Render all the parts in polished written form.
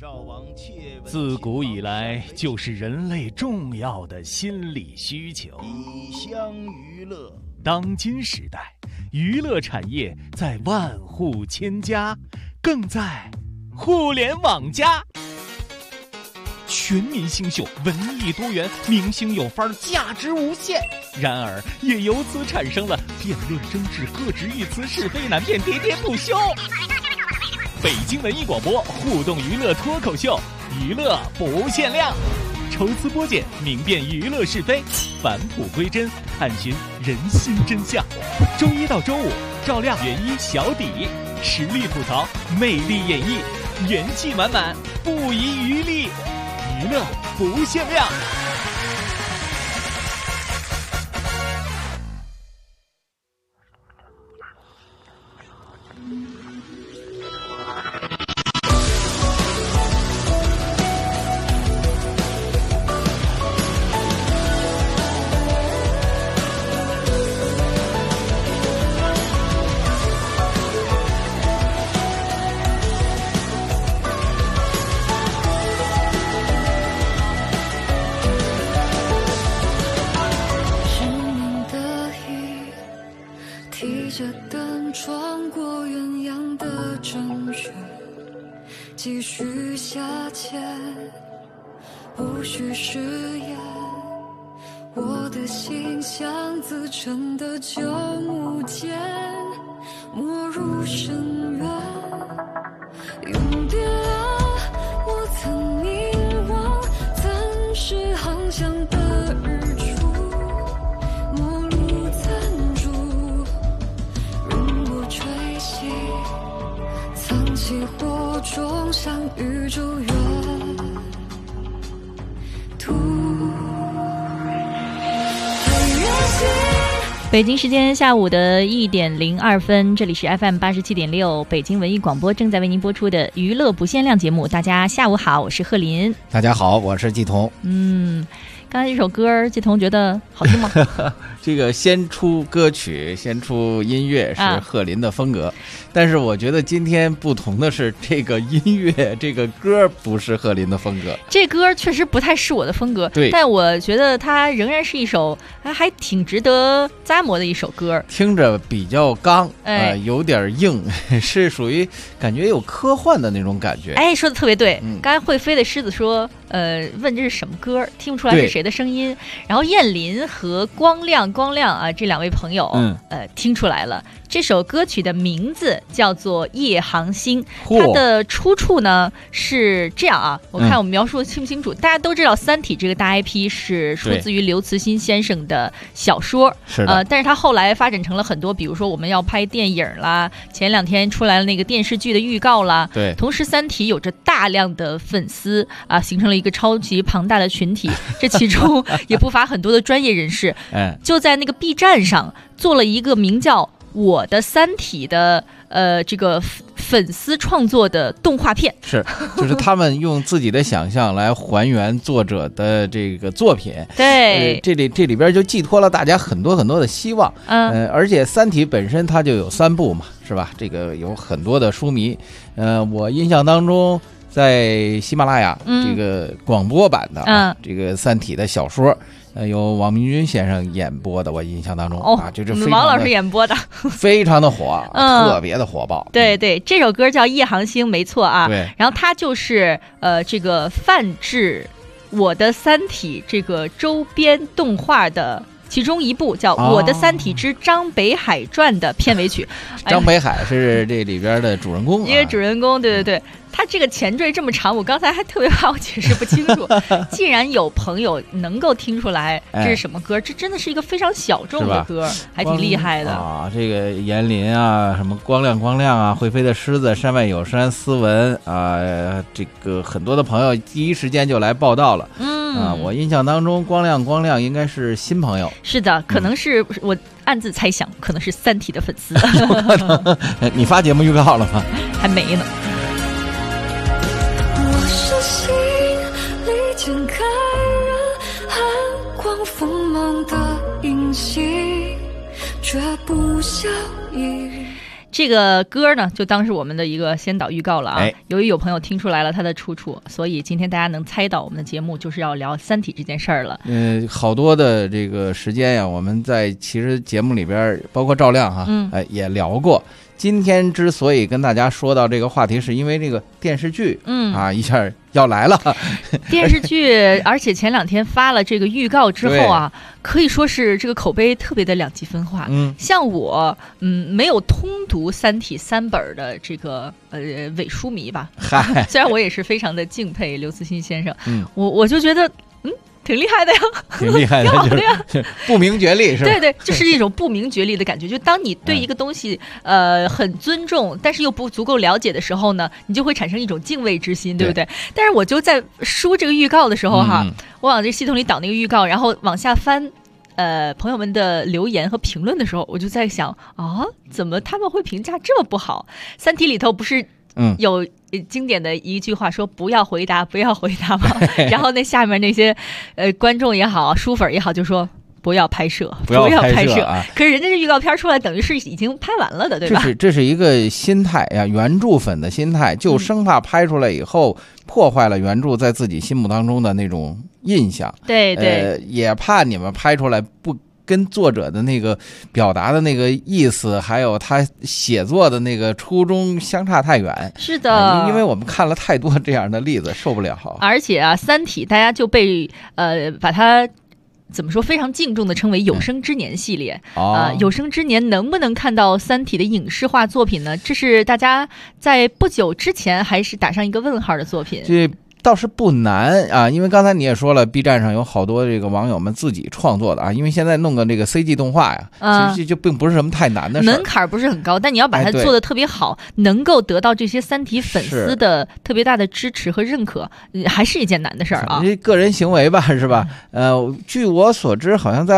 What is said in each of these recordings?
自古以来就是人类重要的心理需求。 以乡娱乐， 当今时代，娱乐产业在万户千家，更在互联网加。全民新秀，文艺多元，明星有范儿，价值无限。然而，也由此产生了辩论争执、各执一词、是非难辨、喋喋不休。北京文艺广播互动娱乐脱口秀，娱乐不限量，抽丝剥茧，明辨娱乐是非，返璞归真，探寻人心真相。周一到周五，照亮原一小底，实力吐槽，魅力演绎，元气满满，不遗余力，娱乐不限量。 提着灯穿过鸳鸯的正月，继续下潜，无需誓言。我的心像自沉的旧木剑，没入深渊，用点了我曾凝望暂时航向的日出，陌路残烛，云波吹熄，藏起火种，向宇宙远途。 北京时间下午的1点02分，这里是 FM 87.6北京文艺广播，正在为您播出的娱乐不限量节目。大家下午好，我是贺林。 大家好，我是季彤。 刚才这首歌，季彤觉得好听吗？ 这个先出歌曲，先出音乐是贺林的风格，但是我觉得今天不同的是，这个音乐这个歌不是贺林的风格。 这歌确实不太是我的风格， 对， 但我觉得它仍然是一首还挺值得咂摸的一首歌， 听着比较刚，有点硬，是属于感觉有科幻的那种感觉。 哎，说的特别对。刚才会飞的狮子说，问这是什么歌，听不出来是谁的声音。然后燕林和光亮啊，这两位朋友，听出来了。这首歌曲的名字叫做《夜航星》，它的出处呢是这样啊，我看我描述的清不清楚？大家都知道《三体》这个大 IP 是出自于刘慈欣先生的小说， 是的， 但是他后来发展成了很多，比如说我们要拍电影啦，前2天出来了那个电视剧的预告啦， 对， 同时《三体》有着大量的粉丝啊，形成了一个超级庞大的群体，这其中也不乏很多的专业人士，就在那个 B 站上做了一个名叫我的三体的这个粉丝创作的动画片， 就是他们用自己的想象来还原作者的这个作品。 对， 这里边就寄托了大家很多很多的希望。而且三体本身它就有3部嘛，是吧？这个有很多的书迷。我印象当中在喜马拉雅这个广播版的这个三体的小说，由王明军先生演播的，我印象当中就是王老师演播的， 非常的火，特别的火爆。 对，这首歌叫《夜航星》，没错啊。 对， 然后它就是这个泛制我的三体这个周边动画的其中一部，叫《我的三体之张北海传》的片尾曲。 张北海是这里边的主人公， 一个主人公，对。他这个前缀这么长，我刚才还特别怕我解释不清楚。既然有朋友能够听出来这是什么歌，这真的是一个非常小众的歌，还挺厉害的啊！这个严林啊，什么光亮啊，会飞的狮子，山外有山，斯文啊，这个很多的朋友第一时间就来报道了。我印象当中光亮应该是新朋友。 是的，可能是我暗自猜想，可能是三体的粉丝。 你发节目预告了吗？ 还没呢。 是心里剪开人寒光锋芒的隐形，绝不消翳。 这个歌呢，就当是我们的一个先导预告了啊。 哎， 由于有朋友听出来了它的出处，所以今天大家能猜到我们的节目就是要聊《三体》这件事儿了。 好多的这个时间呀，我们在其实节目里边，包括赵亮哈，也聊过。今天之所以跟大家说到这个话题，是因为这个电视剧，一下要来了。 电视剧，而且前2天发了这个预告之后啊，可以说是这个口碑特别的两极分化。像我，没有通读《三体》3本的这个伪书迷吧，虽然我也是非常的敬佩刘慈欣先生，我就觉得。挺厉害的呀， 挺厉害的， 挺好的呀， 不明觉厉是吧？ 对对，就是一种不明觉厉的感觉。就当你对一个东西很尊重，但是又不足够了解的时候呢，你就会产生一种敬畏之心，对不对？但是我就在输这个预告的时候哈，我往这系统里导那个预告，然后往下翻。朋友们的留言和评论的时候，我就在想啊，怎么他们会评价这么不好？《三体》里头不是有经典的一句话说不要回答不要回答吗？然后那下面那些观众也好书粉也好就说不要拍摄不要拍摄啊！可是人家这预告片出来等于是已经拍完了的，对吧？ 这是一个心态呀，原著粉的心态，就生怕拍出来以后破坏了原著在自己心目当中的那种印象。 对对， 也怕你们拍出来不跟作者的那个表达的那个意思，还有他写作的那个初衷相差太远。 是的， 因为我们看了太多这样的例子，受不了。 而且啊，《三体》大家就被把它怎么说非常敬重的称为有生之年系列。有生之年能不能看到《三体》的影视化作品呢？这是大家在不久之前还是打上一个问号的作品。 这倒是不难啊，因为刚才你也说了 ，B 站上有好多这个网友们自己创作的啊，因为现在弄个这个 CG 动画呀，其实就并不是什么太难的事， 门槛不是很高，但你要把它做得特别好，能够得到这些三体粉丝的特别大的支持和认可，还是一件难的事儿啊。 这个人行为吧，是吧？据我所知，好像在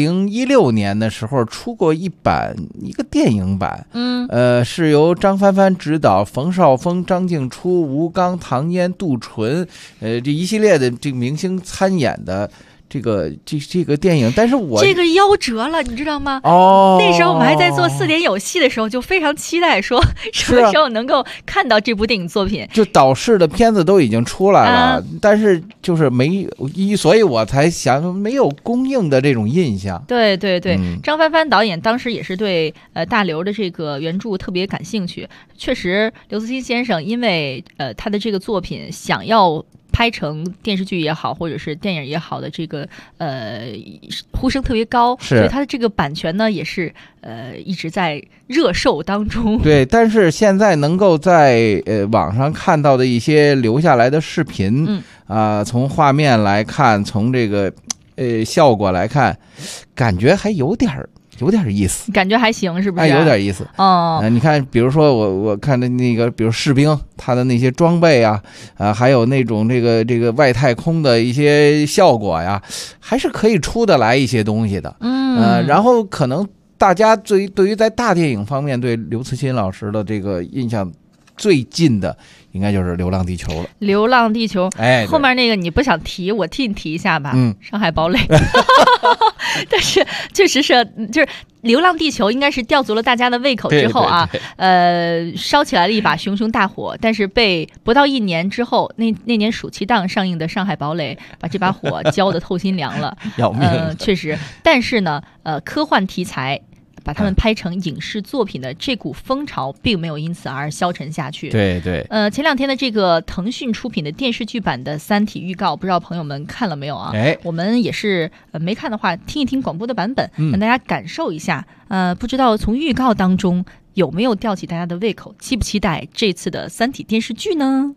2016年的时候出过一个电影版，是由张帆帆执导，冯绍峰、张静初、吴刚、唐嫣、杜淳。这一系列的这个明星参演的这个电影，但是我这个夭折了，你知道吗？那时候我们还在做4点有戏的时候，就非常期待说什么时候能够看到这部电影作品。 就导视的片子都已经出来了，但是就是所以我才想没有公映的这种印象。 对对对，张帆帆导演当时也是对大刘的这个原著特别感兴趣。确实，刘慈欣先生因为他的这个作品想要拍成电视剧也好，或者是电影也好的这个呼声特别高，所以他的这个版权呢也是一直在热售当中。对， 但是现在能够在网上看到的一些留下来的视频，从画面来看，从这个效果来看，感觉还有点意思， 感觉还行，是不是？ 有点意思你看，比如说我看的那个，比如士兵他的那些装备啊，还有那种这个外太空的一些效果呀，还是可以出得来一些东西的。然后可能大家对于在大电影方面对刘慈欣老师的这个印象最近的，应该就是《流浪地球》了。《 流浪地球》后面那个你不想提，我替你提一下吧。上海堡垒。但是确实是，就是《流浪地球》应该是吊足了大家的胃口之后啊，烧起来了一把熊熊大火，但是被不到1年之后，那年暑期档上映的《上海堡垒》把这把火浇得透心凉了。 要命！ 确实，但是呢，科幻题材。把他们拍成影视作品的这股风潮并没有因此而消沉下去。 对对。 前2天的这个腾讯出品的电视剧版的《三体》预告，不知道朋友们看了没有啊？我们也是没看的话，听一听广播的版本，让大家感受一下。不知道从预告当中有没有吊起大家的胃口，期不期待这次的《三体》电视剧呢？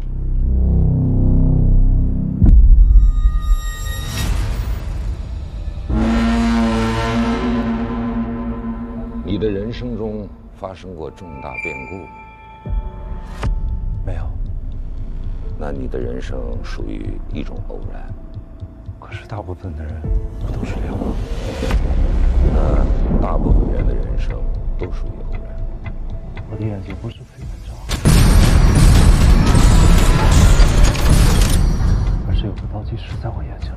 你的人生中发生过重大变故？ 没有。 那你的人生属于一种偶然。 可是大部分的人不都是这样吗？ 那大部分人的人生都属于偶然。 我的眼睛不是飞蚊症，而是有个倒计时在我眼睛里。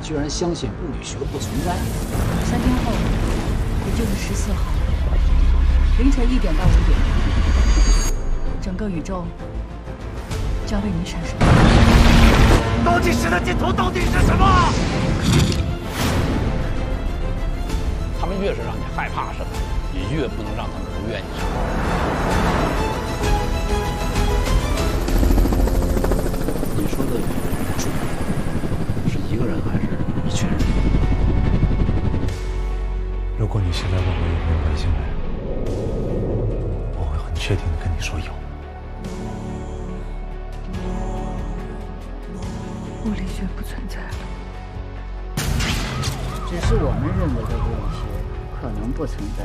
居然相信物理学不存在。 3天后，也就是14号凌晨1点到5点，整个宇宙将为你闪烁。 倒计时的尽头到底是什么？ 他们越是让你害怕什么，你越不能让他们不愿意什么。你说的主是一个人还是一群人？ 如果你现在问我有没有外星人，我会很确定的跟你说有。 物理学不存在了， 只是我们认为的物理学可能不存在。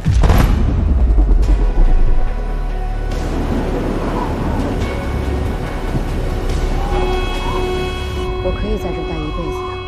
我可以在这待一辈子的。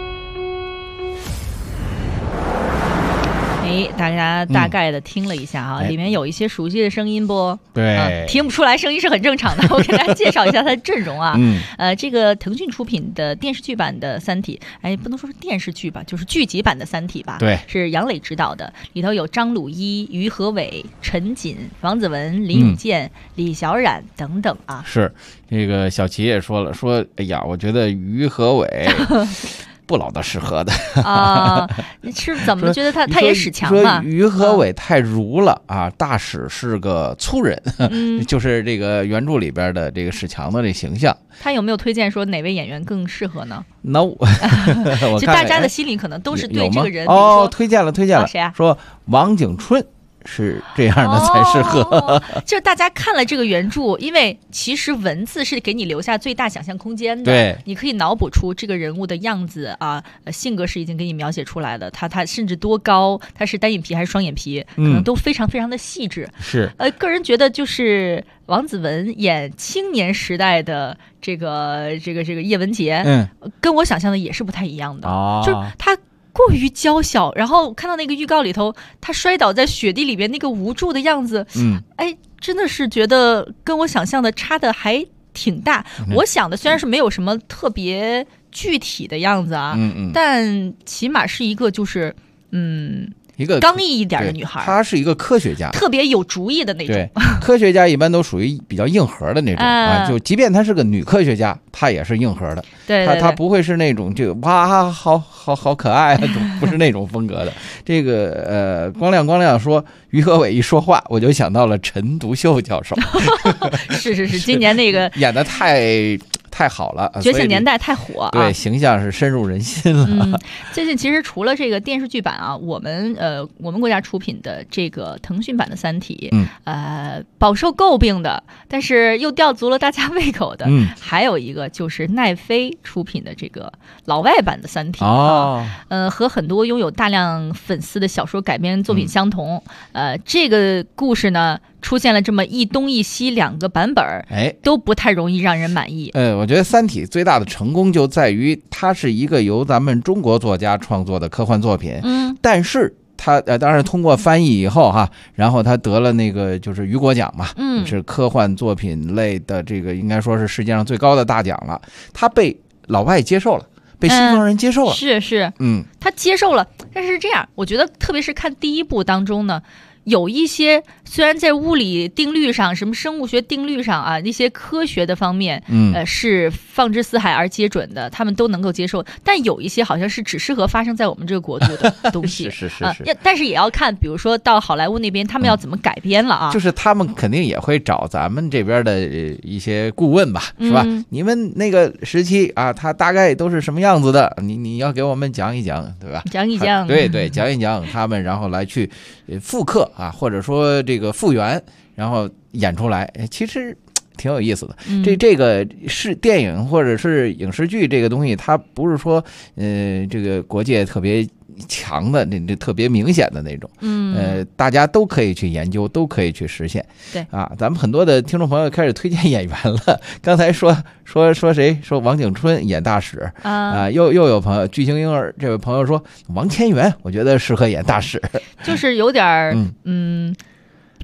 大家大概的听了一下啊，里面有一些熟悉的声音不？ 对， 听不出来声音是很正常的。我给大家介绍一下它的阵容啊。这个腾讯出品的电视剧版的《三体》，不能说是电视剧吧，就是剧集版的《三体》吧。 对， 是杨磊执导的，里头有张鲁一、于和伟、陈瑾、王子文、林永健、李小冉等等啊。 是这个小齐也说了，说哎呀，我觉得于和伟。不老的适合的啊，你是怎么觉得他也史强嘛？ 说于和伟太儒了啊，大使是个粗人，就是这个原著里边的这个史强的这形象。 他有没有推荐说哪位演员更适合呢？ 那其实大家的心里可能都是对这个人推荐了谁啊？ 说王景春。是这样的才适合， 就大家看了这个原著，因为其实文字是给你留下最大想象空间的， 对， 你可以脑补出这个人物的样子啊，性格是已经给你描写出来的，他甚至多高，他是单眼皮还是双眼皮，可能都非常非常的细致。 是， 个人觉得就是王子文演青年时代的这个叶文洁，跟我想象的也是不太一样的，就是他。过于娇小，然后看到那个预告里头，他摔倒在雪地里边那个无助的样子，真的是觉得跟我想象的差的还挺大。我想的虽然是没有什么特别具体的样子啊，但起码是一个就是一个刚毅一点的女孩， 她是一个科学家， 特别有主意的那种。 对，科学家一般都属于比较硬核的那种啊，就即便她是个女科学家，她也是硬核的。 对， 她不会是那种这个哇，好可爱啊，不是那种风格的。这个光亮说于和伟一说话，我就想到了陈独秀教授。 是，今年那个演的太好了， 觉醒年代太火啊， 对，形象是深入人心了。 最近其实除了这个电视剧版啊，我们国家出品的这个腾讯版的《三体》，饱受诟病的，但是又吊足了大家胃口的，还有一个就是奈飞出品的这个老外版的《三体》和很多拥有大量粉丝的小说改编作品相同，这个故事呢出现了这么一东一西两个版本，都不太容易让人满意。 我觉得《三体》最大的成功就在于它是一个由咱们中国作家创作的科幻作品，但是他当然通过翻译以后哈，然后他得了那个就是雨果奖嘛，是科幻作品类的这个应该说是世界上最高的大奖了，他被老外接受了。被西方人接受了， 是，他接受了，但是这样，我觉得特别是看第一部当中呢，有一些虽然在物理定律上、什么生物学定律上啊，那些科学的方面，是放之四海而皆准的，他们都能够接受。但有一些好像是只适合发生在我们这个国度的东西， 是。 但是也要看，比如说到好莱坞那边，他们要怎么改编了啊？ 就是他们肯定也会找咱们这边的一些顾问吧，是吧？你们那个时期啊，它大概都是什么样子的？你要给我们讲一讲，对吧？ 讲一讲， 对，讲一讲他们，然后来去复刻啊，或者说这个复原，然后演出来，其实挺有意思的。这个是电影或者是影视剧这个东西，它不是说这个国界特别强的这特别明显的那种，大家都可以去研究，都可以去实现。 对啊，咱们很多的听众朋友开始推荐演员了。刚才说谁说王景春演大使啊，又有朋友巨星婴儿这位朋友说王千源，我觉得适合演大使， 就是有点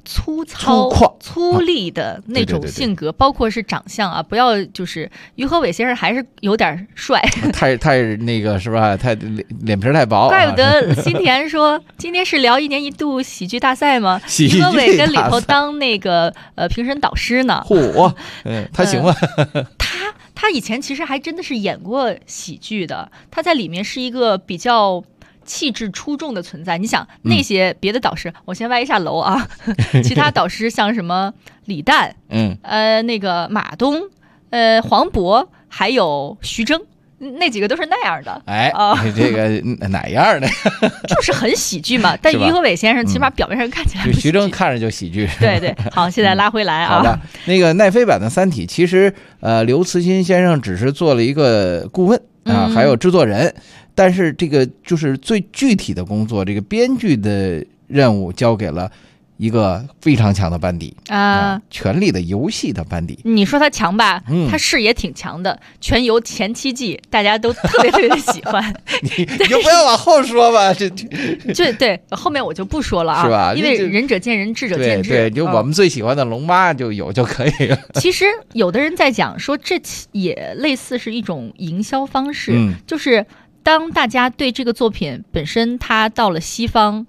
粗糙、粗粝的那种性格，包括是长相啊，不要就是于和伟先生还是有点帅， 太那个是吧？太脸皮太薄， 怪不得新田说今天是聊1年1度喜剧大赛吗？于和伟跟里头当那个评审导师呢。 嚯，他行吗？ 他以前其实还真的是演过喜剧的，他在里面是一个比较气质出众的存在。你想那些别的导师，我先歪一下楼啊，其他导师像什么李诞，那个马东，黄渤，还有徐峥。那几个都是那样的， 这个哪样的？ 就是很喜剧嘛。但于和伟先生起码表面上看起来不喜剧， 徐峥看着就喜剧。 对，好，现在拉回来啊。 好的，那个奈飞版的《三体》，其实刘慈欣先生只是做了一个顾问啊，还有制作人，但是这个就是最具体的工作，这个编剧的任务交给了一个非常强的班底权力的游戏的班底。 你说他强吧，他是也挺强的。全游前7季大家都特别特别的喜欢， 你就不要往后说吧， 对，后面我就不说了啊， 是吧？ 因为仁者见仁，智者见智。 对，就我们最喜欢的龙妈就有就可以了。 其实有的人在讲说，这也类似是一种营销方式，就是当大家对这个作品本身，它到了西方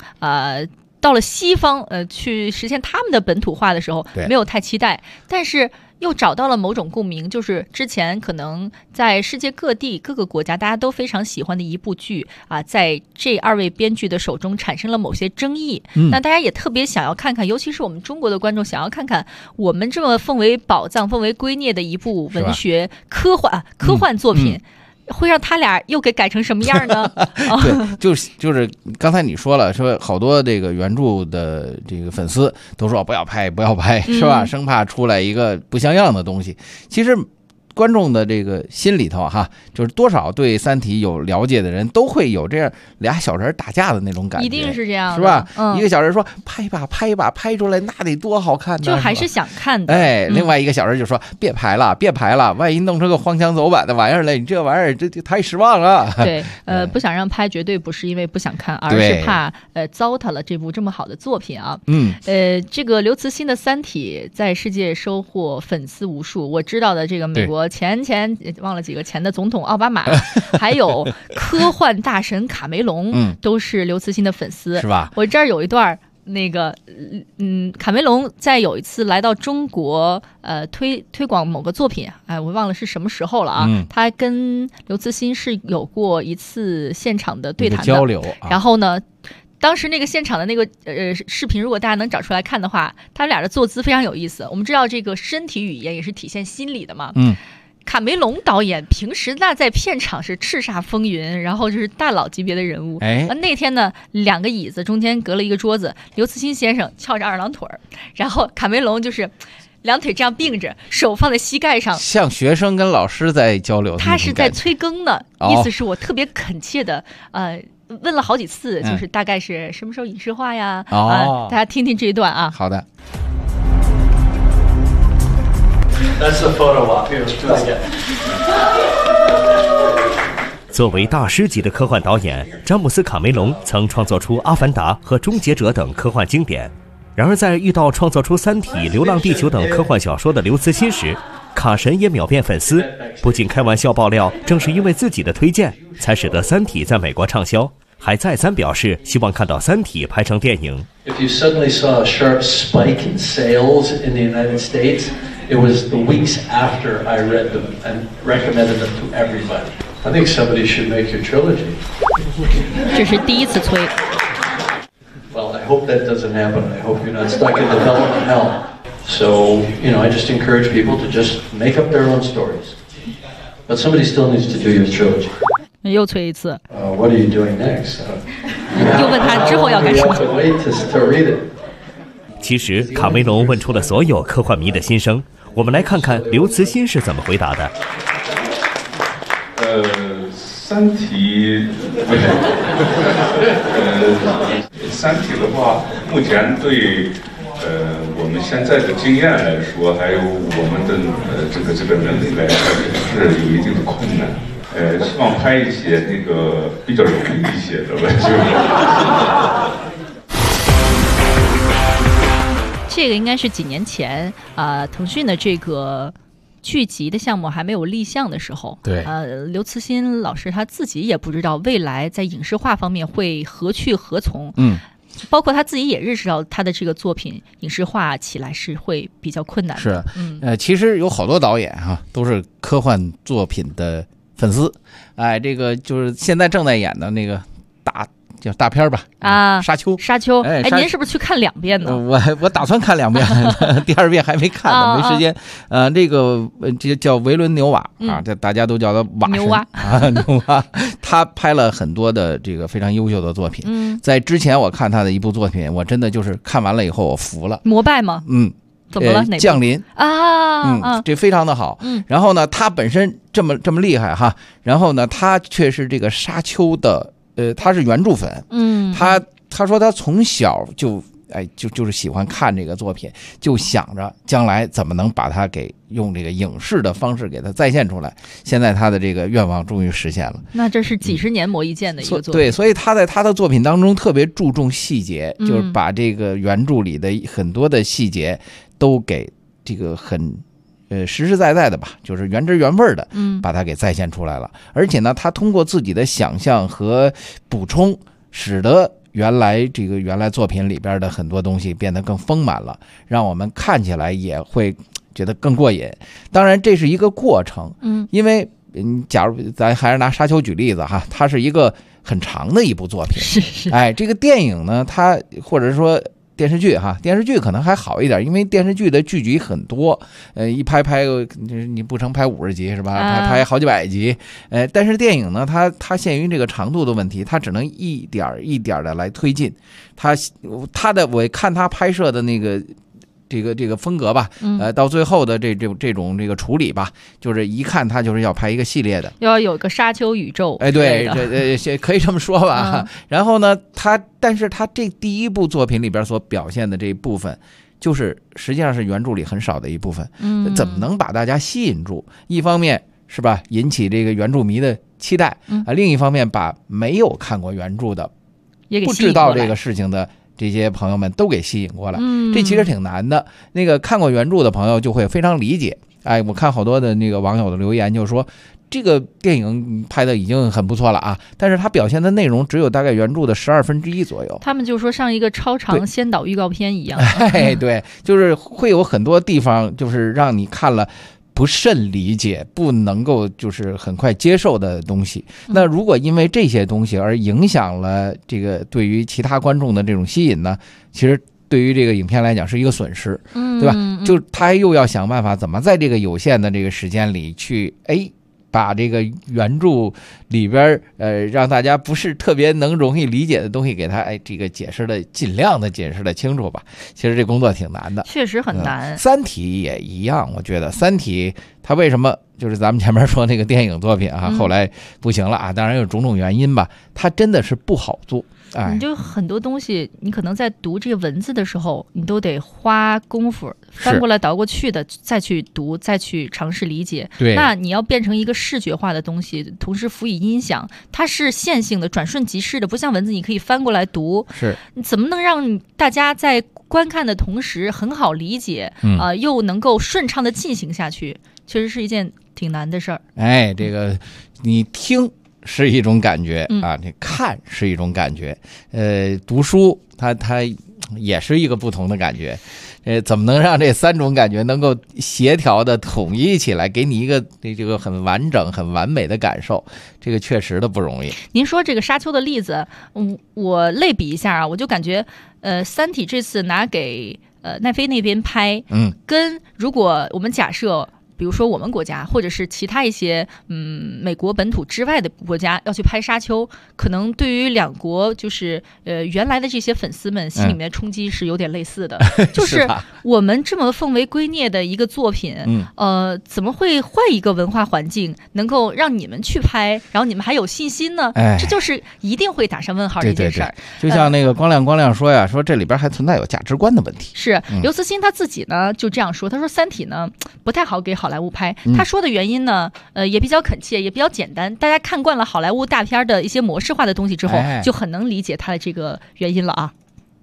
去实现他们的本土化的时候，没有太期待，但是又找到了某种共鸣，就是之前可能在世界各地各个国家大家都非常喜欢的一部剧啊，在这2位编剧的手中产生了某些争议，那大家也特别想要看看，尤其是我们中国的观众想要看看我们这么奉为宝藏、奉为圭臬的一部文学科幻作品。会让他俩又给改成什么样呢？ 对，就是刚才你说了，说好多这个原著的这个粉丝都说不要拍，是吧？生怕出来一个不像样的东西。其实观众的这个心里头哈，就是多少对《三体》有了解的人都会有这样俩小人打架的那种感觉， 一定是这样的， 是吧？一个小人说拍一把，拍出来那得多好看呢， 就还是想看的。 另外一个小人就说别拍了，万一弄成个荒腔走板的玩意儿了，你这玩意儿这太失望了。 对，不想让拍，绝对不是因为不想看，而是怕糟蹋了这部这么好的作品啊。这个刘慈欣的《三体》在世界收获粉丝无数，我知道的这个美国前忘了几个前的总统奥巴马，还有科幻大神卡梅隆，都是刘慈欣的粉丝， 是吧？ 我这儿有一段那个卡梅隆在有一次来到中国推广某个作品，我忘了是什么时候了啊，他跟刘慈欣是有过一次现场的对谈的交流， 然后呢当时那个现场的那个视频，如果大家能找出来看的话，他们俩的坐姿非常有意思。我们知道这个身体语言也是体现心理的嘛。卡梅隆导演平时那在片场是叱咤风云，然后就是大佬级别的人物。那天呢，2个椅子中间隔了一个桌子，刘慈欣先生翘着2郎腿，然后卡梅隆就是2腿这样并着，手放在膝盖上， 像学生跟老师在交流。 他是在催更呢，意思是我特别恳切的问了好几次，就是大概是什么时候影视化呀？大家听听这一段啊。 好的。 That's the photo op. Here, let's do it again. 作为大师级的科幻导演，詹姆斯·卡梅隆曾创作出《阿凡达》和《终结者》等科幻经典。然而，在遇到创作出《三体》《流浪地球》等科幻小说的刘慈欣时，卡神也秒变粉丝，不仅开玩笑爆料，正是因为自己的推荐，才使得《三体》在美国畅销。还再三表示希望看到《三体》拍成电影。 If you suddenly saw a sharp spike in sales in the United States, it was the weeks after I read them and recommended them to everybody. I think somebody should make your trilogy. 这是第一次催。 Well, I hope that doesn't happen. I hope you're not stuck in development hell. So, I just encourage people to just make up their own stories. But somebody still needs to do your trilogy. 又催一次。 What are you doing next? 又问他之后要干什么。 其实卡梅隆问出了所有科幻迷的心声，我们来看看刘慈欣是怎么回答的。 三体，三体的话，目前对我们现在的经验来说，还有我们的这个能力来说，是有一定的困难。希望拍一些那个比较容易一些的吧， 其这个应该是几年前腾讯的这个剧集的项目还没有立项的时候， 对， 刘慈欣老师他自己也不知道未来在影视化方面会何去何从，包括他自己也认识到他的这个作品影视化起来是会比较困难的。 是，其实有好多导演都是科幻作品的粉丝，哎，这个就是现在正在演的那个叫大片吧沙丘， 哎，您是不是去看2遍呢？ 我打算看2遍，第2遍还没看呢，没时间。这个叫维伦纽瓦这大家都叫他瓦神牛蛙，他拍了很多的这个非常优秀的作品。在之前我看他的一部作品，我真的就是看完了以后我服了。 膜拜吗？怎么了？ 降临这非常的好。然后呢，他本身这么厉害然后呢，他却是这个沙丘的。他是原著粉，他说他从小就是喜欢看这个作品，就想着将来怎么能把它给用这个影视的方式给它再现出来。现在他的这个愿望终于实现了。 那这是几十年磨一剑的一个作品。 对，所以他在他的作品当中特别注重细节，就是把这个原著里的很多的细节都给这个很。实实在在的吧，就是原汁原味的，把它给再现出来了。而且呢，他通过自己的想象和补充，使得原来作品里边的很多东西变得更丰满了，让我们看起来也会觉得更过瘾。当然，这是一个过程，因为假如咱还是拿沙丘举例子它是一个很长的一部作品， 是哎，这个电影呢，它或者说。电视剧可能还好一点，因为电视剧的剧集很多，一拍你不成拍50集是吧？拍好几百集，但是电影呢，它限于这个长度的问题，它只能一点一点的来推进。我看他拍摄的那个。这个风格吧，到最后的这种这个处理吧，就是一看他就是要拍一个系列的， 要有个沙丘宇宙， 哎，对，可以这么说吧。然后呢，但是他这第一部作品里边所表现的这一部分，就是实际上是原著里很少的一部分。怎么能把大家吸引住？一方面是吧，引起这个原著迷的期待另一方面把没有看过原著的，不知道这个事情的。这些朋友们都给吸引过来，这其实挺难的。那个看过原著的朋友就会非常理解。哎，我看好多的那个网友的留言，就说这个电影拍的已经很不错了但是它表现的内容只有大概原著的1/12左右。 他们就说像一个超长先导预告片一样。 哎，对，就是会有很多地方就是让你看了。不甚理解，不能够就是很快接受的东西。那如果因为这些东西而影响了这个对于其他观众的这种吸引呢，其实对于这个影片来讲是一个损失，对吧？就他又要想办法怎么在这个有限的这个时间里去把这个原著里边让大家不是特别能容易理解的东西给他这个尽量的解释的清楚吧。其实这工作挺难的， 确实很难。 三体也一样，我觉得三体它为什么就是咱们前面说那个电影作品后来不行了当然有种种原因吧，它真的是不好做。 你就很多东西，你可能在读这个文字的时候，你都得花功夫翻过来倒过去的，再去读，再去尝试理解。 对， 那你要变成一个视觉化的东西，同时辅以音响，它是线性的、转瞬即逝的，不像文字你可以翻过来读。 是， 你怎么能让大家在观看的同时很好理解又能够顺畅的进行下去？确实是一件挺难的事儿。 哎，这个你听。是一种感觉你看是一种感觉，读书它也是一个不同的感觉，怎么能让这3种感觉能够协调的统一起来，给你一个这个很完整、很完美的感受？这个确实的不容易。 您说这个沙丘的例子，我类比一下我就感觉，三体这次拿给奈飞那边拍，跟如果我们假设。比如说我们国家或者是其他一些美国本土之外的国家要去拍沙丘，可能对于两国就是原来的这些粉丝们心里面的冲击是有点类似的，就是我们这么奉为圭臬的一个作品，怎么会换一个文化环境能够让你们去拍，然后你们还有信心呢？这就是一定会打上问号的一件事儿。 就像那个光亮说呀，说这里边还存在有价值观的问题。 是刘慈欣他自己呢就这样说，他说《三体》呢不太好给好莱坞拍，他说的原因呢，也比较恳切，也比较简单。大家看惯了好莱坞大片的一些模式化的东西之后，就很能理解他的这个原因了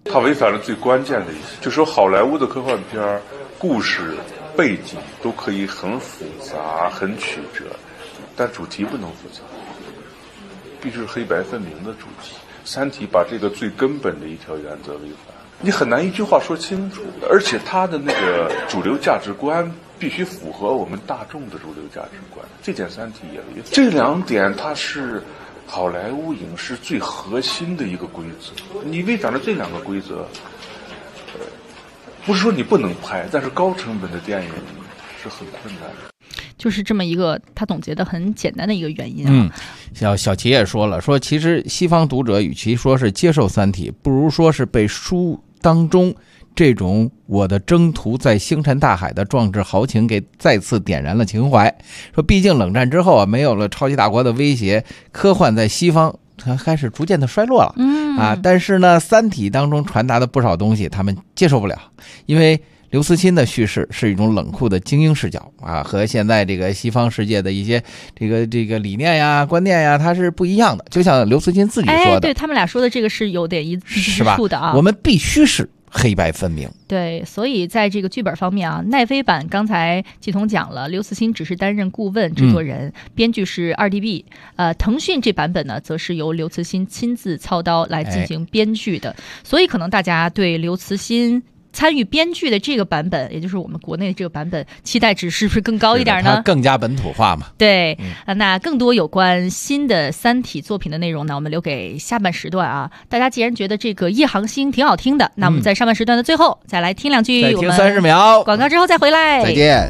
他违反了最关键的一些，就说好莱坞的科幻片故事背景都可以很复杂很曲折，但主题不能复杂，必须是黑白分明的主题。三体把这个最根本的一条原则违反，你很难一句话说清楚，而且他的那个主流价值观必须符合我们大众的主流价值观，这点三体也违反。这两点它是好莱坞影视最核心的一个规则，你违反了这两个规则，不是说你不能拍，但是高成本的电影是很困难的。 就是这么一个他总结的很简单的一个原因啊。 小齐也说了，说其实西方读者与其说是接受三体，不如说是被书当中这种我的征途在星辰大海的壮志豪情给再次点燃了情怀。说毕竟冷战之后啊，没有了超级大国的威胁，科幻在西方它开始逐渐的衰落了。但是呢，三体当中传达的不少东西他们接受不了，因为刘慈欣的叙事是一种冷酷的精英视角啊，和现在这个西方世界的一些这个理念呀、观念呀，它是不一样的。就像刘慈欣自己说的， 对他们俩说的这个是有点一致之处的啊。 我们必须是黑白分明。 对，所以在这个剧本方面啊，奈飞版刚才季彤讲了，刘慈欣只是担任顾问制作人，编剧是2DB，腾讯这版本呢，则是由刘慈欣亲自操刀来进行编剧的，所以可能大家对刘慈欣参与编剧的这个版本，也就是我们国内的这个版本，期待值是不是更高一点呢？ 它更加本土化嘛。 对，那更多有关新的三体作品的内容呢，我们留给下半时段啊。大家既然觉得这个夜航星挺好听的，那我们在上半时段的最后再来听两句， 再听30秒， 广告之后再回来， 再见。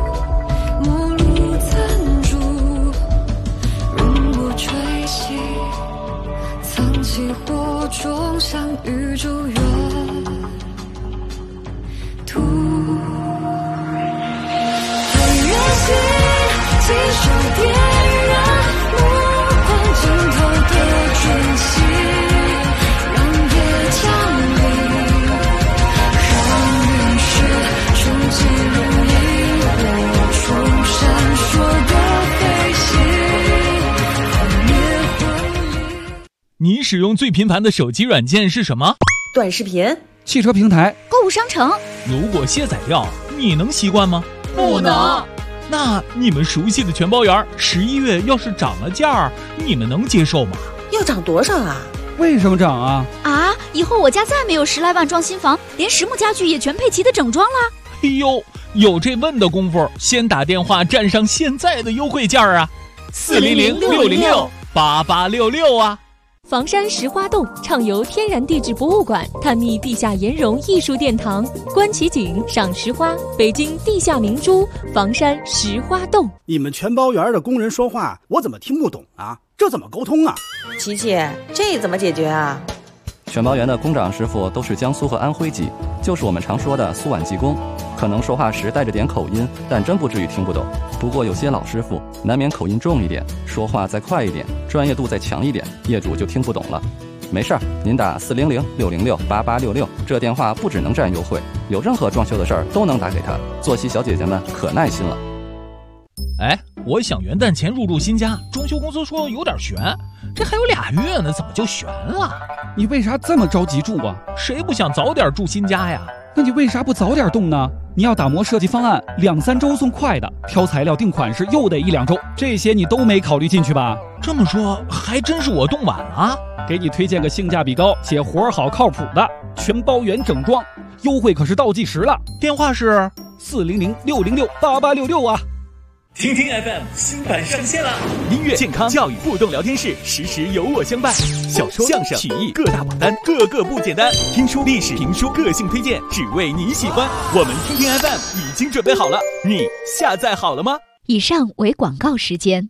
藏起火种，向宇宙远途，飞越星，亲手点燃目光尽头的讯息，让夜降临，让陨石冲击如萤火虫闪烁的飞行，幻灭回忆。 你使用最频繁的手机软件是什么？ 短视频、 汽车平台、 购物商城。 如果卸载掉，你能习惯吗？ 不能。 那你们熟悉的全包园11月要是涨了价，你们能接受吗？ 要涨多少啊？ 为什么涨啊？ 以后我家再没有10来万装新房，连实木家具也全配齐的整装了。 哎呦，有这问的功夫，先打电话占上现在的优惠价啊！400-606-8866啊！ 房山石花洞畅游天然地质博物馆，探秘地下岩溶艺术殿堂，观奇景，赏石花，北京地下明珠，房山石花洞。 你们全包园的工人说话，我怎么听不懂啊？这怎么沟通啊？ 琪琪，这怎么解决啊？ 全包园的工长师傅都是江苏和安徽籍，就是我们常说的苏皖技工，可能说话时带着点口音，但真不至于听不懂。不过有些老师傅难免口音重一点，说话再快一点，专业度再强一点，业主就听不懂了。没事儿，您打400-606-8866，这电话不只能占优惠，有任何装修的事儿都能打给他。坐席小姐姐们可耐心了。 哎，我想元旦前入住新家，装修公司说有点悬，这还有2月呢，怎么就悬了？ 你为啥这么着急住啊？ 谁不想早点住新家呀？ 那你为啥不早点动呢？你要打磨设计方案，2、3周送快的，挑材料定款式又得1、2周，这些你都没考虑进去吧？ 这么说还真是我动晚了。 给你推荐个性价比高且活好靠谱的全包园整装，优惠可是倒计时了。 电话是 400-606-8866啊。 听听 FM 新版上线了，音乐、健康、教育、互动聊天室，时时有我相伴。小说、相声、曲艺各大榜单，个个不简单。听书、历史、评书、个性推荐，只为你喜欢。我们听听 FM 已经准备好了，你下载好了吗？ 以上为广告时间。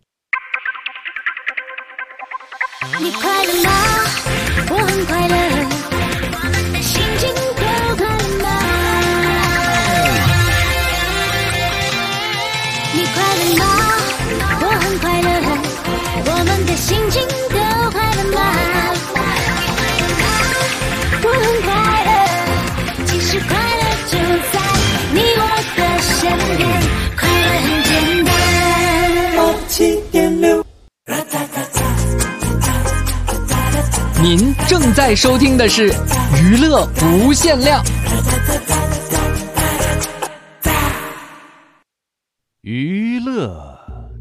你快乐吗？我很快乐，心情都快乐吗？你快乐吗？我很快乐，我们的心情都快乐吗？我很快乐，其实快乐就在你我的身边，快乐很简单。7.6 您正在收听的是娱乐无限量。 娱乐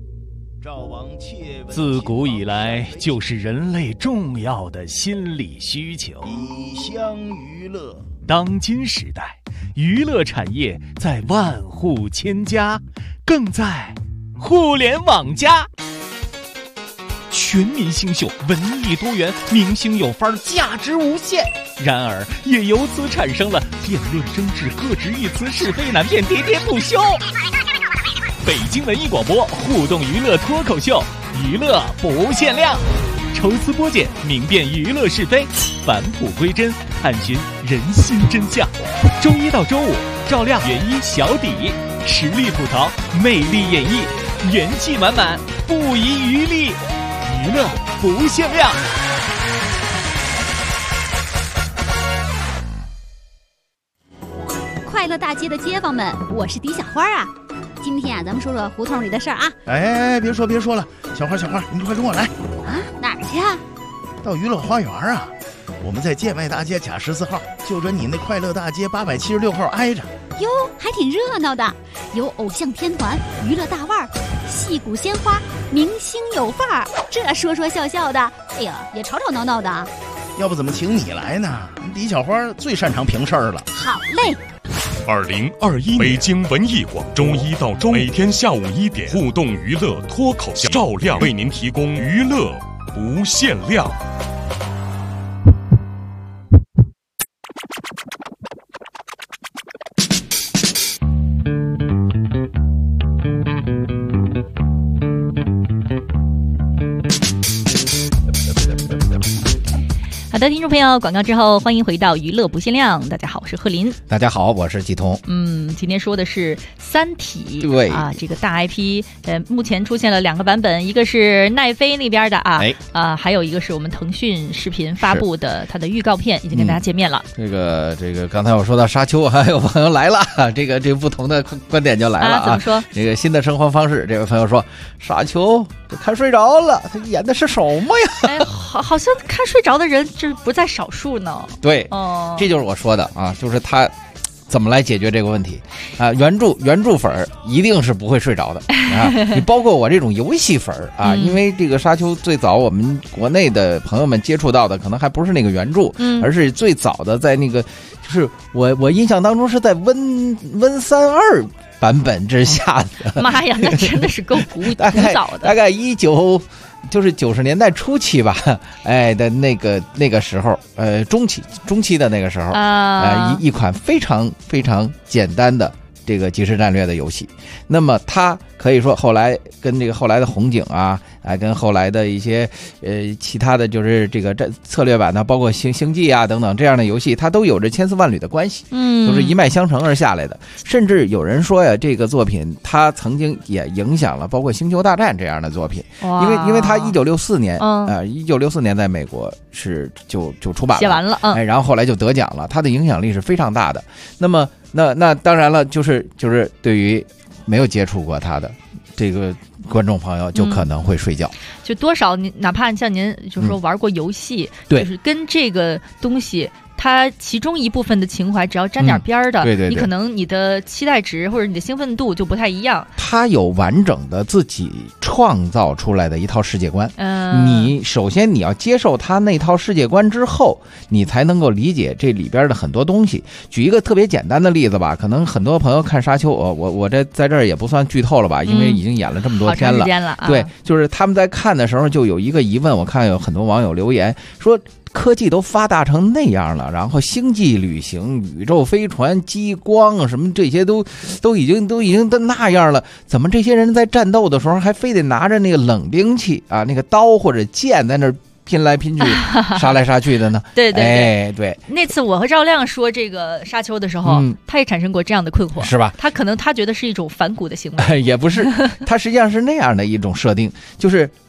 自古以来就是人类重要的心理需求。 以香娱乐， 当今时代，娱乐产业在万户千家，更在互联网加。全民星秀，文艺多元，明星有范儿，价值无限。然而，也由此产生了辩论争执、各执一词、是非难辨、喋喋不休。北京文艺广播互动娱乐脱口秀，娱乐不限量，抽丝剥茧，明辨娱乐是非，返璞归真，探寻人心真相。周一到周五，照亮原一小底，实力吐槽，魅力演绎，元气满满，不遗余力。娱乐不限量。 快乐大街的街坊们，我是狄小花啊。今天啊，咱们说说胡同里的事儿啊。 哎，别说了，小花，你快跟我来啊！哪儿去啊？ 到娱乐花园啊。我们在建外大街甲14号，就着你那快乐大街876号挨着。 哟，还挺热闹的，有偶像天团、娱乐大腕儿、戏骨鲜花、明星有范儿，这说说笑笑的，哎呀，也吵吵闹闹的。 要不怎么请你来呢？李小花最擅长评事儿了。 好嘞。 2021北京文艺广，周一到周每天下午1点，互动娱乐脱口秀，照亮为您提供娱乐不限量。 好的，听众朋友，广告之后欢迎回到娱乐不限量。大家好，我是贺林。 大家好，我是季彤。 今天说的是《三体》。 对啊，这个大 IP，目前出现了2个版本，一个是奈飞那边的还有一个是我们腾讯视频发布的它的预告片，已经跟大家见面了。 这个，刚才我说到沙丘，还有朋友来了，这个不同的观点就来了怎么说？ 这个新的生活方式，这位朋友说沙丘看睡着了，他演的是什么呀？ 哎，好像看睡着的人这不在少数呢。 对，这就是我说的啊，就是他怎么来解决这个问题啊？原著粉一定是不会睡着的啊！你包括我这种游戏粉啊，因为这个沙丘最早我们国内的朋友们接触到的可能还不是那个原著，而是最早的在那个，就是我印象当中是在Win 32版本之下的。 妈呀，那真的是够古早的， 大概90年代初期吧，的那个时候，中期的那个时候，一款非常非常简单的这个即时战略的游戏。那么它可以说后来跟这个后来的红警啊，跟后来的一些其他的就是这个策略版的，包括星际啊等等这样的游戏，它都有着千丝万缕的关系，都是一脉相承而下来的。甚至有人说呀，这个作品它曾经也影响了包括星球大战这样的作品，因为它1964年1964年在美国是就出版了， 写完了， 然后后来就得奖了，它的影响力是非常大的。那么那当然了，就是对于没有接触过它的这个观众朋友，就可能会睡觉。 就多少您哪怕像您就是说玩过游戏，就是跟这个东西它其中一部分的情怀只要沾点边儿的， 对， 你可能你的期待值或者你的兴奋度就不太一样。 它有完整的自己创造出来的一套世界观，你首先你要接受它那套世界观之后，你才能够理解这里边的很多东西。举一个特别简单的例子吧，可能很多朋友看沙丘，我在这儿也不算剧透了吧，因为已经演了这么多天了， 好长时间了， 对，就是他们在看的时候就有一个疑问，我看有很多网友留言说，科技都发达成那样了，然后星际旅行、宇宙飞船、激光什么这些都已经那样了，怎么这些人在战斗的时候还非得拿着那个冷兵器啊，那个刀或者剑在那儿拼来拼去杀来杀去的呢？ 对， 对。 那次我和赵亮说这个沙丘的时候，他也产生过这样的困惑， 是吧？ 他觉得是一种反骨的行为， 也不是，他实际上是那样的一种设定，就是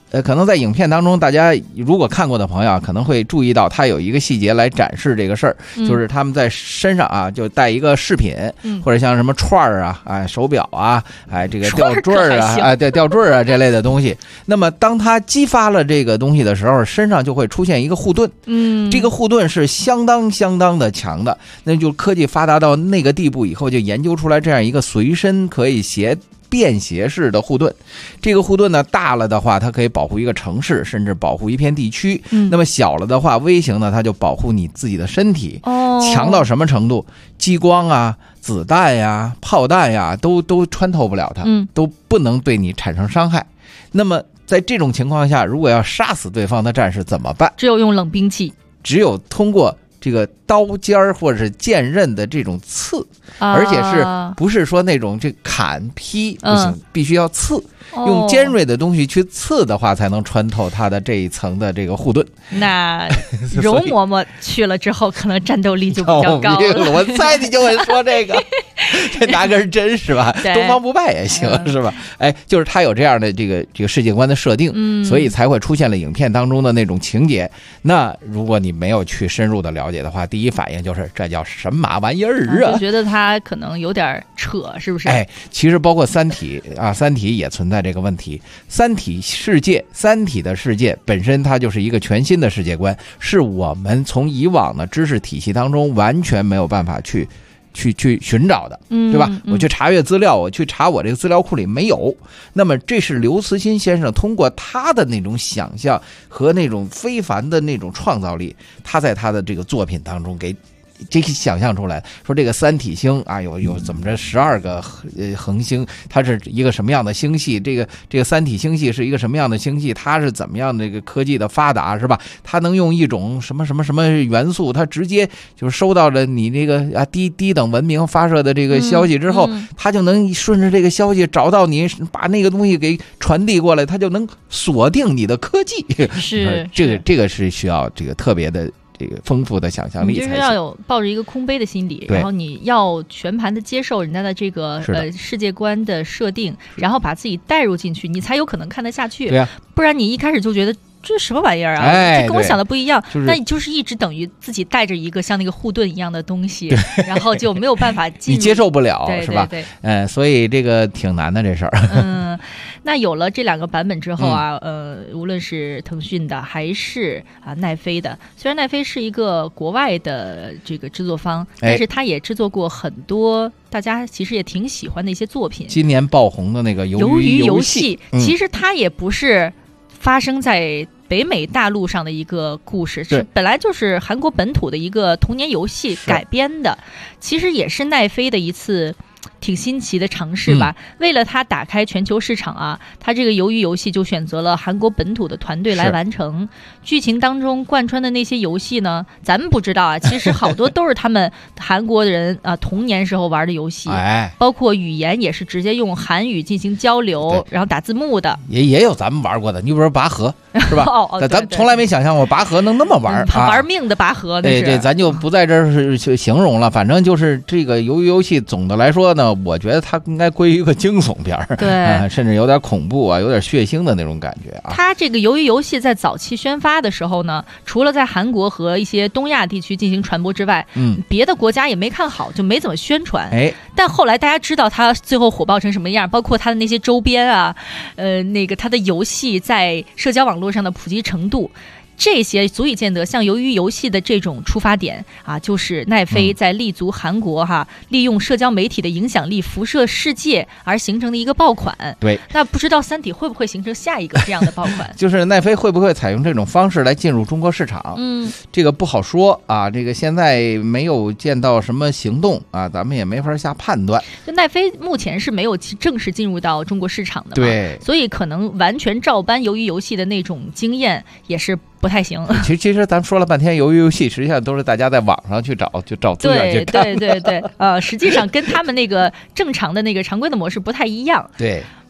可能在影片当中，大家如果看过的朋友可能会注意到，它有一个细节来展示这个事儿，就是他们在身上啊就带一个饰品，或者像什么串儿啊、手表啊、这个吊坠啊、对吊坠啊这类的东西。那么当他激发了这个东西的时候，身上就会出现一个护盾，这个护盾是相当的强的。那就科技发达到那个地步以后，就研究出来这样一个随身可以便携式的护盾。这个护盾呢，大了的话它可以保护一个城市，甚至保护一片地区，那么小了的话，微型呢它就保护你自己的身体。强到什么程度？激光啊、子弹呀、炮弹呀都穿透不了它，都不能对你产生伤害。那么在这种情况下，如果要杀死对方的战士怎么办？ 只有用冷兵器， 只有通过这个刀尖或者是剑刃的这种刺，而且是不是说那种这砍劈不行，必须要刺，用尖锐的东西去刺的话，才能穿透它的这一层的这个护盾。 那容嬷嬷去了之后，可能战斗力就比较高了。 我猜你就会说这个，这拿根针是吧？东方不败也行是吧？就是他有这样的这个世界观的设定，所以才会出现了影片当中的那种情节。那如果你没有去深入的了解的话，第一反应就是这叫什么玩意儿啊？ 就觉得他可能有点扯，是不是？ 其实包括三体啊，三体也存在这个问题。三体的世界本身它就是一个全新的世界观，是我们从以往的知识体系当中完全没有办法去寻找的，对吧？我去查阅资料，我去查我这个资料库里没有。那么这是刘慈欣先生通过他的那种想象和那种非凡的那种创造力，他在他的这个作品当中给这个想象出来，说这个三体星啊，有怎么着12个恒星，它是一个什么样的星系？这个三体星系是一个什么样的星系？它是怎么样的这个科技的发达，是吧？它能用一种什么元素，它直接就是收到了你这个低等文明发射的这个消息之后，它就能顺着这个消息找到你，把那个东西给传递过来，它就能锁定你的科技。 是这个是需要这个特别的。这个丰富的想象力， 就是要有抱着一个空杯的心理，然后你要全盘的接受人家的这个世界观的设定，然后把自己带入进去，你才有可能看得下去。 对啊， 不然你一开始就觉得这是什么玩意儿啊？这跟我想的不一样。那你就是一直等于自己带着一个像那个护盾一样的东西，然后就没有办法进入， 你接受不了，是吧？ 对， 所以这个挺难的这事儿。 那有了这2个版本之后啊，无论是腾讯的还是奈飞的，虽然奈飞是一个国外的这个制作方，但是他也制作过很多大家其实也挺喜欢的一些作品。 今年爆红的那个鱿鱼游戏， 其实它也不是发生在北美大陆上的一个故事，是本来就是韩国本土的一个童年游戏改编的，其实也是奈飞的一次挺新奇的尝试吧。为了它打开全球市场啊，它这个鱿鱼游戏就选择了韩国本土的团队来完成。剧情当中贯穿的那些游戏呢，咱们不知道啊，其实好多都是他们韩国人童年时候玩的游戏，包括语言也是直接用韩语进行交流，然后打字幕的。 也有咱们玩过的，你比如说拔河，是吧？咱从来没想象过拔河能那么玩， 玩命的拔河。 对，咱就不在这儿去形容了。反正就是这个鱿鱼游戏，总的来说呢，我觉得它应该归于一个惊悚片， 对， 甚至有点恐怖啊，有点血腥的那种感觉啊。 它这个鱿鱼游戏在早期宣发的时候呢，除了在韩国和一些东亚地区进行传播之外，别的国家也没看好，就没怎么宣传。但后来大家知道它最后火爆成什么样，包括它的那些周边啊，那个它的游戏在社交网络上的普及程度。这些足以见得，像鱿鱼游戏的这种出发点啊，就是奈飞在立足韩国利用社交媒体的影响力辐射世界而形成的一个爆款。 对， 那不知道三体会不会形成下一个这样的爆款？ 就是奈飞会不会采用这种方式来进入中国市场？这个不好说啊，这个现在没有见到什么行动啊，咱们也没法下判断。 就奈飞目前是没有正式进入到中国市场的嘛， 对， 所以可能完全照搬鱿鱼游戏的那种经验也是不太行。 其实咱们说了半天鱿鱼游戏，实际上都是大家在网上去找资源去看。 对，实际上跟他们那个正常的那个常规的模式不太一样。 对，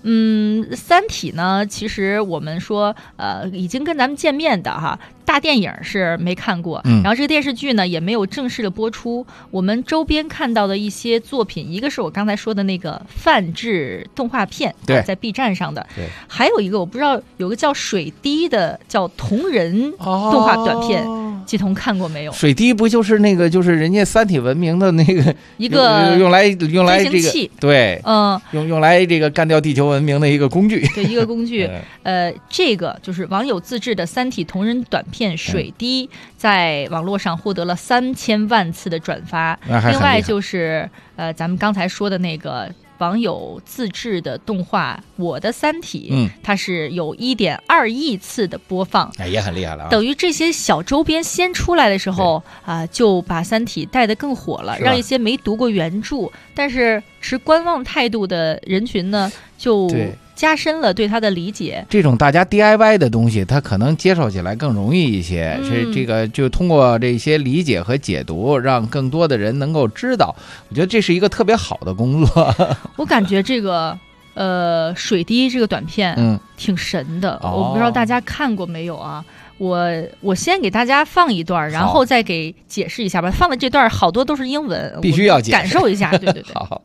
三体呢，其实我们说已经跟咱们见面的哈，大电影是没看过，然后这个电视剧呢也没有正式的播出。我们周边看到的一些作品，一个是我刚才说的那个泛制动画片， 对， 在 B 站上的，对，还有一个我不知道，有个叫水滴的叫同人动画短片，季彤看过没有？ 水滴不就是那个就是人家三体文明的那个一个用来这个对，用来这个干掉地球文明的一个工具， 对，一个工具。这个就是网友自制的三体同人短片水滴，在网络上获得了3000万次的转发。另外就是咱们刚才说的那个网友自制的动画《我的三体》，它是有1.2亿次的播放， 也很厉害了啊。 等于这些小周边先出来的时候就把三体带得更火了，让一些没读过原著但是持观望态度的人群呢，就加深了对它的理解。 这种大家 DIY 的东西，它可能接受起来更容易一些。是这个就通过这些理解和解读，让更多的人能够知道。我觉得这是一个特别好的工作。 我感觉这个水滴这个短片挺神的，我不知道大家看过没有啊？我先给大家放一段，然后再给解释一下吧。放的这段好多都是英文， 必须要解释， 感受一下。对对对。 好。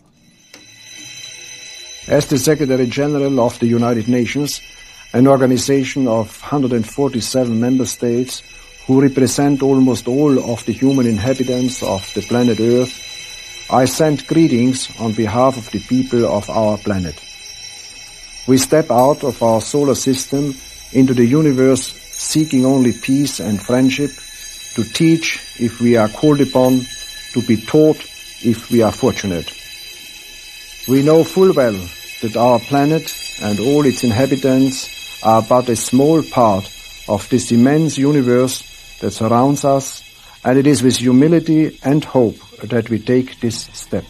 As the Secretary General of the United Nations, an organization of 147 member states who represent almost all of the human inhabitants of the planet Earth, I send greetings on behalf of the people of our planet. We step out of our solar system into the universe seeking only peace and friendship, to teach if we are called upon, to be taught if we are fortunate. We know full well that our planet and all its inhabitants are but a small part of this immense universe that surrounds us, and it is with humility and hope that we take this step.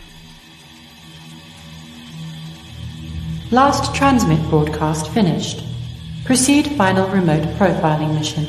Last transmit broadcast finished. Proceed final remote profiling mission.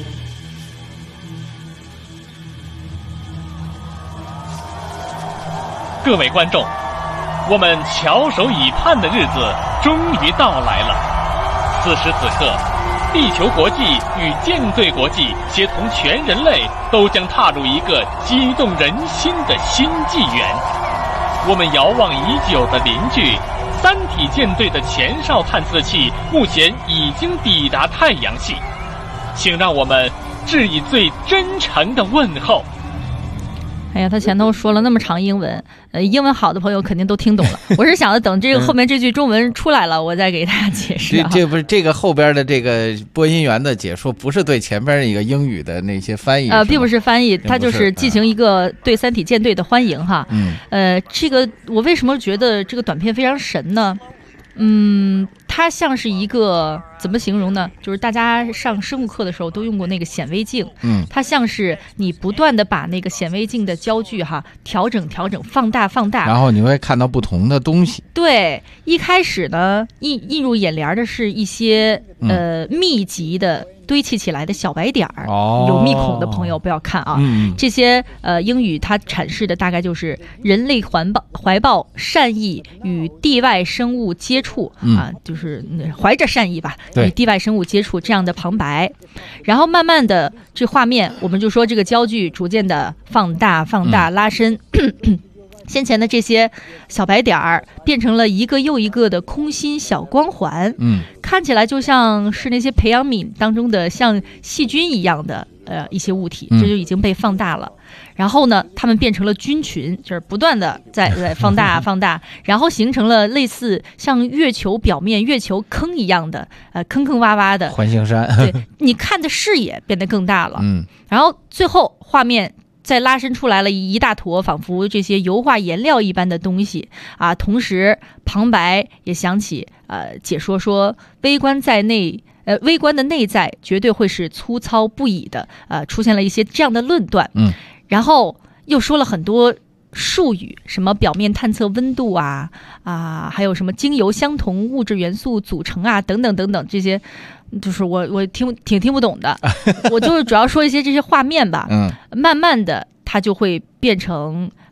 各位观众，我们翘首以盼的日子终于到来了。此时此刻，地球国际与舰队国际协同全人类都将踏入一个激动人心的新纪元。我们遥望已久的邻居三体舰队的前哨探测器目前已经抵达太阳系，请让我们致以最真诚的问候。 哎呀，他前头说了那么长英文，英文好的朋友肯定都听懂了。我是想着等这个后面这句中文出来了，我再给大家解释。 这不是这个后边的这个播音员的解说，不是对前边一个英语的那些翻译， 并不是翻译，他就是进行一个对三体舰队的欢迎哈。这个我为什么觉得这个短片非常神呢？它像是一个怎么形容呢？就是大家上生物课的时候都用过那个显微镜，它像是你不断的把那个显微镜的焦距调整、放大，然后你会看到不同的东西。 对，一开始呢，映入眼帘的是一些密集的堆砌起来的小白点儿，有密孔的朋友不要看啊。这些英语它阐释的大概就是人类怀抱善意与地外生物接触就是怀着善意吧，与地外生物接触这样的旁白。然后慢慢的这画面，我们就说这个焦距逐渐的放大、拉伸。先前的这些小白点儿变成了一个又一个的空心小光环，看起来就像是那些培养皿当中的像细菌一样的一些物体，这就已经被放大了。然后呢，它们变成了菌群，就是不断的在放大，然后形成了类似像月球表面月球坑一样的坑洼洼的环形山。 对，你看的视野变得更大了。然后最后画面再拉伸出来了一大坨仿佛这些油画颜料一般的东西同时旁白也响起解说说微观的内在绝对会是粗糙不已的出现了一些这样的论断。然后又说了很多术语，什么表面探测温度还有什么经由相同物质元素组成等等这些，就是我挺听不懂的。我就是主要说一些这些画面吧。慢慢的它就会变成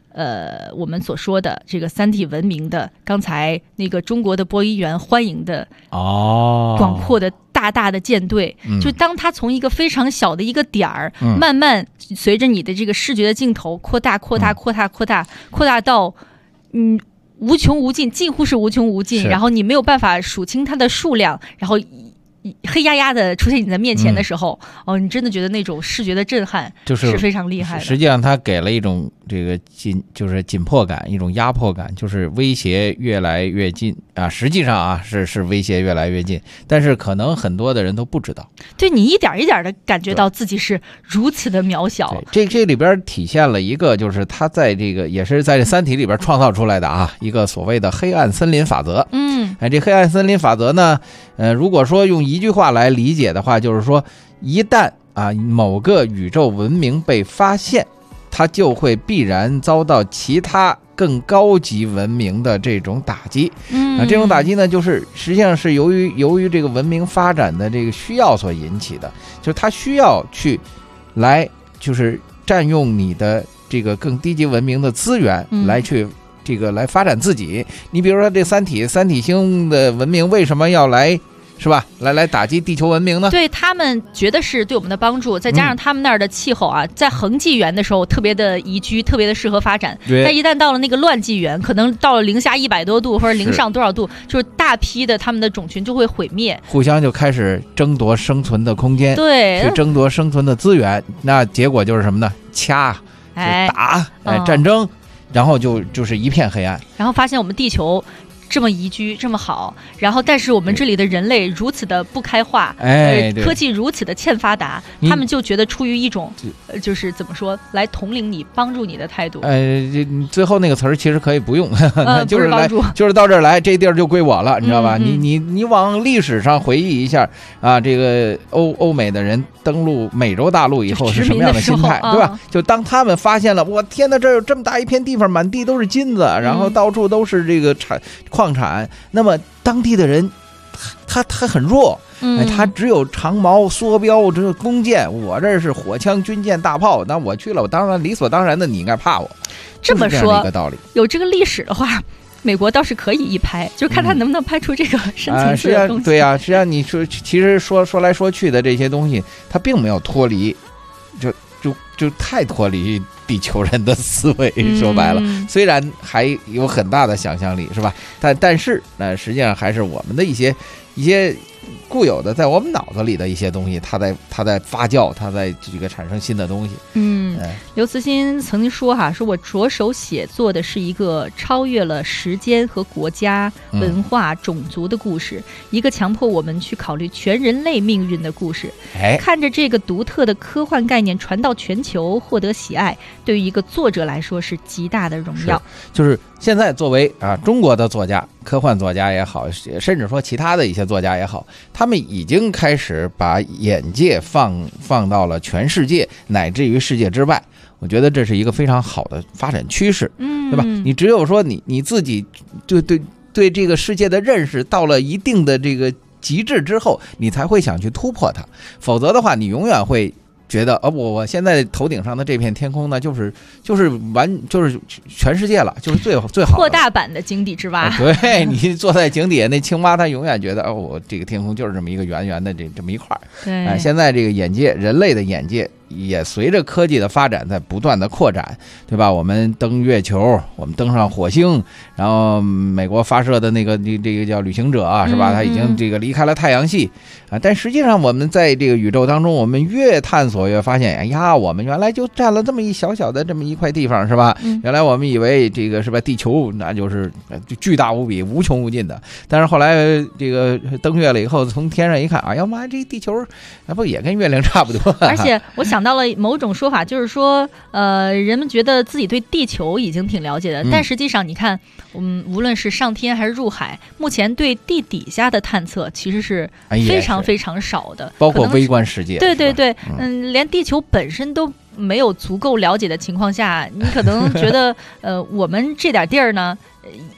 我们所说的这个三体文明的刚才那个中国的播音员欢迎的广阔的大大的舰队，就当它从一个非常小的一个点儿，慢慢随着你的这个视觉的镜头扩大到无穷无尽，近乎是无穷无尽，然后你没有办法数清它的数量，然后黑压压的出现你的面前的时候，你真的觉得那种视觉的震撼是非常厉害的。 实际上它给了一种这个就是紧迫感，一种压迫感，就是威胁越来越近啊。实际上啊是威胁越来越近，但是可能很多的人都不知道。 对，你一点一点的感觉到自己是如此的渺小。 这里边体现了一个，就是他在这个也是在这三体里边创造出来的啊，一个所谓的黑暗森林法则。这黑暗森林法则呢，如果说用一句话来理解的话，就是说一旦某个宇宙文明被发现，它就会必然遭到其他更高级文明的这种打击。这种打击呢，就是实际上是由于这个文明发展的这个需要所引起的，就是它需要去来就是占用你的这个更低级文明的资源来去这个来发展自己。你比如说这三体星的文明为什么要来是吧？来打击地球文明呢？ 对，他们觉得是对我们的帮助，再加上他们那儿的气候啊，在恒纪元的时候特别的宜居，特别的适合发展。但一旦到了那个乱纪元，可能到了零下100多度或者零上多少度，就是大批的他们的种群就会毁灭， 互相就开始争夺生存的空间， 对， 去争夺生存的资源。那结果就是什么呢？掐、打、战争，然后就是一片黑暗。 然后发现我们地球这么宜居这么好，然后但是我们这里的人类如此的不开化，科技如此的欠发达，他们就觉得出于一种就是怎么说来统领你帮助你的态度。 最后那个词儿其实可以不用，就是来就是到这儿来，这地儿就归我了，你知道吧？你往历史上回忆一下啊，这个欧美的人登陆美洲大陆以后是什么样的心态，对吧？就当他们发现了，我天哪，这有这么大一片地方，满地都是金子，然后到处都是这个矿产，那么当地的人他很弱，他只有长矛梭镖，只有弓箭，我这是火枪军舰大炮，那我去了，我当然理所当然的你应该怕我。 这么说， 一个道理， 有这个历史的话，美国倒是可以一拍，就是看他能不能拍出这个深层次的东西。 对呀，实际上你说，其实说来说去的这些东西，它并没有脱离，就太脱离地球人的思维。说白了，虽然还有很大的想象力，是吧？但是实际上还是我们的一些固有的在我们脑子里的一些东西，它在发酵，它在这个产生新的东西。 刘慈欣曾经说说我着手写作的是一个超越了时间和国家、文化、种族的故事，一个强迫我们去考虑全人类命运的故事。看着这个独特的科幻概念传到全球，获得喜爱，对于一个作者来说是极大的荣耀。 就是现在作为中国的作家，科幻作家也好，甚至说其他的一些作家也好，他们已经开始把眼界放到了全世界，乃至于世界之外。我觉得这是一个非常好的发展趋势，对吧？你只有说你自己就对这个世界的认识到了一定的这个极致之后，你才会想去突破它，否则的话，你永远会觉得我现在头顶上的这片天空呢，就是全世界了，就是最好的扩大版的井底之蛙。 对，你坐在井底下，那青蛙它永远觉得我这个天空就是这么一个圆圆的这么一块。 对， 现在这个眼界，人类的眼界也随着科技的发展在不断的扩展，对吧？我们登月球，我们登上火星，然后美国发射的这个叫旅行者是吧？他已经这个离开了太阳系但实际上我们在这个宇宙当中，我们越探索越发现，哎呀，我们原来就占了这么一小小的这么一块地方，是吧？原来我们以为这个是吧，地球那就是巨大无比、无穷无尽的，但是后来这个登月了以后，从天上一看，哎呀妈，这地球不也跟月亮差不多？ 而且我想到了某种说法，就是说人们觉得自己对地球已经挺了解的，但实际上你看无论是上天还是入海，目前对地底下的探测其实是非常非常少的， 包括微观世界。 对对对，连地球本身都没有足够了解的情况下，你可能觉得我们这点地儿呢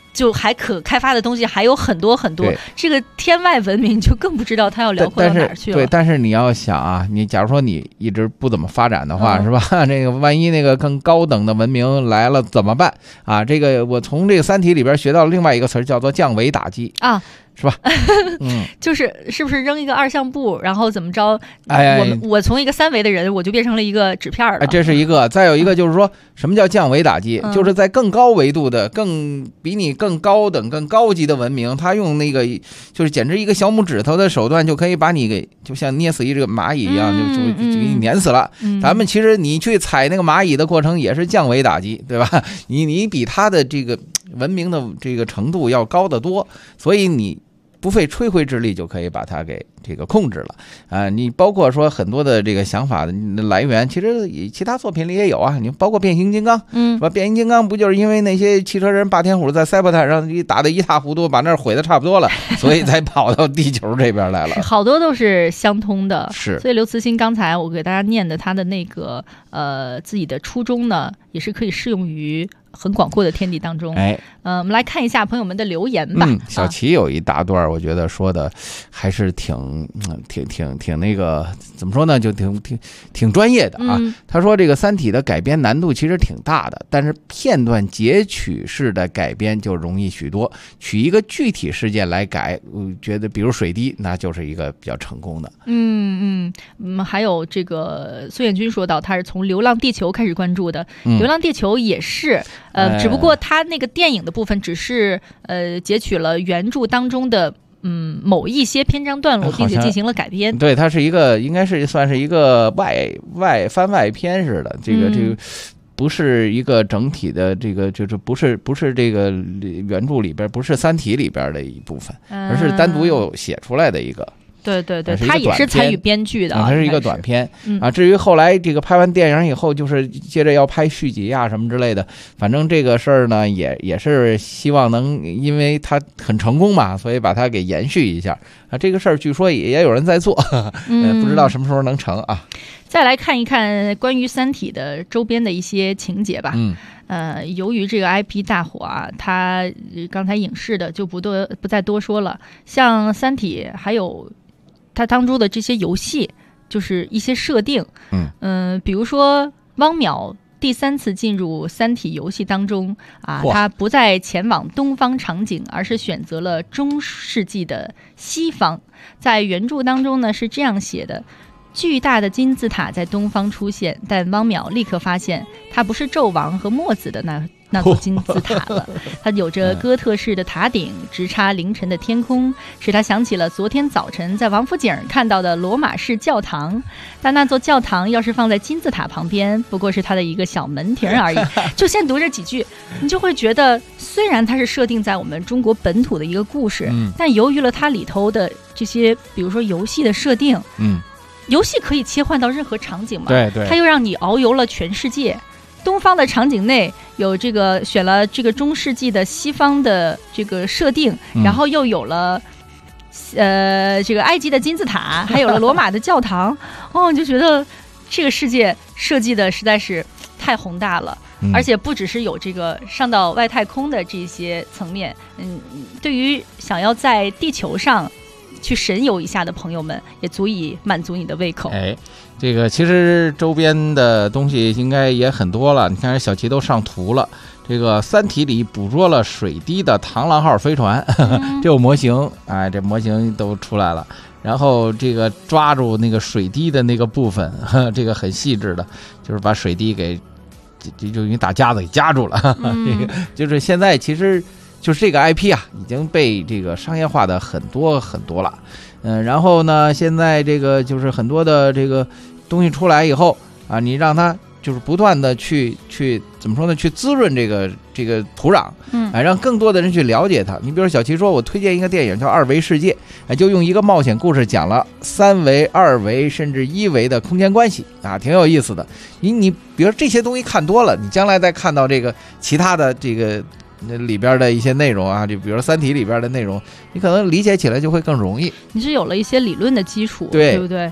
就还可开发的东西还有很多很多，这个天外文明就更不知道它要辽阔到哪儿去了。 对，但是你要想啊，你假如说你一直不怎么发展的话，是吧？这个万一那个更高等的文明来了怎么办啊？这个我从这个《三体》里边学到另外一个词儿，叫做降维打击啊。是吧？ 就是是不是扔一个2项步，然后怎么着？我从一个3维的人，我就变成了一个纸片了。 这是一个。再有一个就是说，什么叫降维打击？就是在更高维度的、比你更高等、更高级的文明，他用那个就是简直一个小拇指头的手段，就可以把你给就像捏死一只蚂蚁一样，就给你碾死了。咱们其实你去踩那个蚂蚁的过程也是降维打击，对吧？你比他的这个文明的这个程度要高得多，所以你不费吹灰之力就可以把它给这个控制了啊！你包括说很多的这个想法的来源，其实其他作品里也有啊。你包括变形金刚，是吧？变形金刚不就是因为那些汽车人霸天虎在塞伯坦上打得一塌糊涂，把那儿毁得差不多了，所以才跑到地球这边来了。 好多都是相通的， 是。 所以刘慈欣刚才我给大家念的他的那个自己的初衷呢，也是可以适用于很广阔的天地当中。我们来看一下朋友们的留言吧。 小齐有一大段，我觉得说的还是挺那个怎么说呢，就挺专业的啊。他说这个《三体》的改编难度其实挺大的，但是片段截取式的改编就容易许多，取一个具体事件来改，我觉得比如水滴，那就是一个比较成功的。 还有这个孙彦军说到，他是从《流浪地球》开始关注的，流浪地球》也是。只不过他那个电影的部分只是截取了原著当中的某一些篇章段落，并且进行了改编。 对，它是一个应该是算是一个番外篇似的，这个不是一个整体的，这个就是不是这个原著里边，不是《三体》里边的一部分，而是单独又写出来的一个。 对，他也是参与编剧的， 它是一个短片啊。至于后来这个拍完电影以后，就是接着要拍续集啊什么之类的，反正这个事儿呢，也是希望能，因为它很成功嘛，所以把它给延续一下啊。这个事儿据说也有人在做，不知道什么时候能成啊。 再来看一看关于《三体》的周边的一些情节吧。由于这个 IP 大火啊，它刚才影视的就不再多说了，像《三体》还有它当中的这些游戏，就是一些设定，比如说汪淼第3次进入《三体》游戏当中啊，他不再前往东方场景，而是选择了中世纪的西方。在原著当中呢是这样写的：巨大的金字塔在东方出现，但汪淼立刻发现它不是纣王和墨子的那座金字塔了，它有着哥特式的塔顶，直插凌晨的天空，使他想起了昨天早晨在王府井看到的罗马式教堂。但那座教堂要是放在金字塔旁边，不过是它的一个小门庭而已。就先读这几句，你就会觉得，虽然它是设定在我们中国本土的一个故事，但由于了它里头的这些，比如说游戏的设定，游戏可以切换到任何场景嘛？ 对， 它又让你遨游了全世界。东方的场景内有这个选了这个中世纪的西方的这个设定，然后又有了这个埃及的金字塔，还有了罗马的教堂。你就觉得这个世界设计的实在是太宏大了。而且不只是有这个上到外太空的这些层面，对于想要在地球上去神游一下的朋友们，也足以满足你的胃口。 这个其实周边的东西应该也很多了。你看小齐都上图了，这个《三体》里捕捉了水滴的螳螂号飞船，这有模型，这模型都出来了。然后这个抓住那个水滴的那个部分，这个很细致的，就是把水滴给就用打夹子给夹住了。这个就是现在其实就是这个 IP 啊，已经被这个商业化的很多了。然后呢，现在这个就是很多的这个东西出来以后啊，你让它就是不断的去怎么说呢？去滋润这个土壤，让更多的人去了解它。你比如小齐说，我推荐一个电影叫《二维世界》，就用一个冒险故事讲了3维、2维甚至1维的空间关系啊，挺有意思的。你比如这些东西看多了，你将来再看到这个其他的这个里边的一些内容啊，就比如说《三体》里边的内容，你可能理解起来就会更容易。 你是有了一些理论的基础，对不对？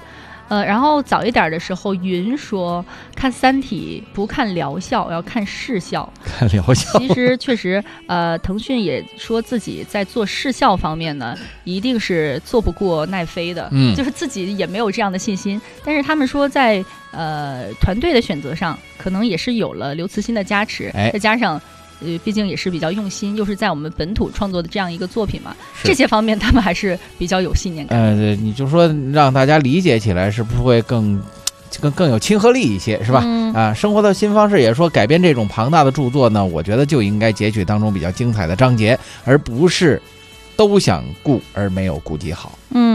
然后早一点的时候，云说看《三体》不看疗效，要看视效。 看疗效。 其实确实，腾讯也说自己在做视效方面呢，一定是做不过奈飞的，就是自己也没有这样的信心。但是他们说在团队的选择上，可能也是有了刘慈欣的加持，再加上。毕竟也是比较用心，又是在我们本土创作的这样一个作品嘛，这些方面他们还是比较有信念感。 你就说让大家理解起来，是不是会更有亲和力一些，是吧？生活的新方式也说改编这种庞大的著作呢，我觉得就应该截取当中比较精彩的章节，而不是都想顾而没有顾及好。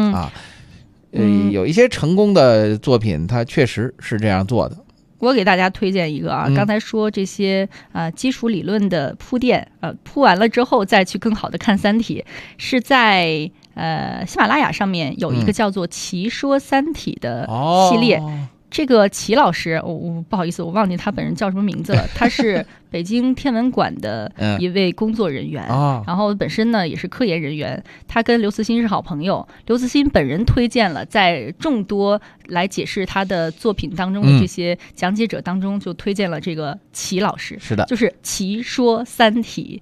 有一些成功的作品，它确实是这样做的。 我给大家推荐一个刚才说这些基础理论的铺垫，铺完了之后再去更好的看《三体》，是在喜马拉雅上面有一个叫做《奇说三体》的系列。这个齐老师，不好意思，我忘记他本人叫什么名字了。他是北京天文馆的一位工作人员，然后本身呢也是科研人员。他跟刘慈欣是好朋友，刘慈欣本人推荐了，在众多来解释他的作品当中的这些讲解者当中，就推荐了这个齐老师。 是的， 就是齐说三体。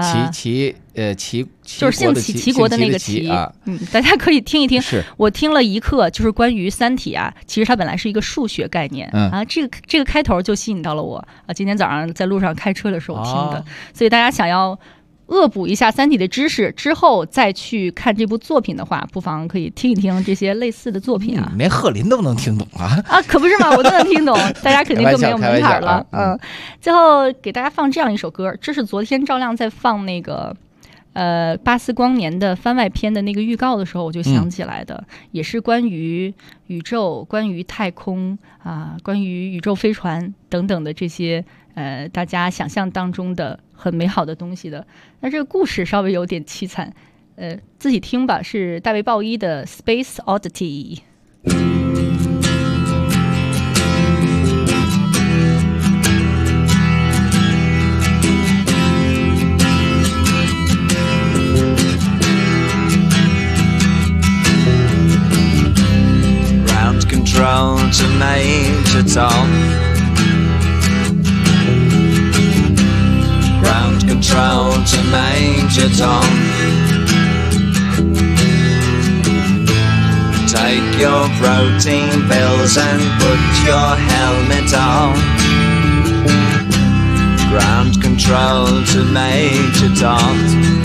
就是姓齐，齐国的那个齐。大家可以听一听。我听了一课，就是关于三体啊，其实它本来是一个数学概念这个开头就吸引到了我今天早上在路上开车的时候听的。所以大家想要恶补一下三体的知识之后再去看这部作品的话，不妨可以听一听这些类似的作品连贺林都能听懂可不是嘛，我都能听懂。大家肯定更没有门槛了。最后给大家放这样一首歌，这是昨天赵亮在放那个巴斯光年的番外篇的那个预告的时候我就想起来的，也是关于宇宙、关于太空关于宇宙飞船等等的这些大家想象当中的很美好的东西的。那这个故事稍微有点凄惨，自己听吧，是大卫鲍伊的 Space Oddity。 Control to Major Tom. Ground control to Major Tom. Take your protein pills and put your helmet on. Ground control to Major Tom.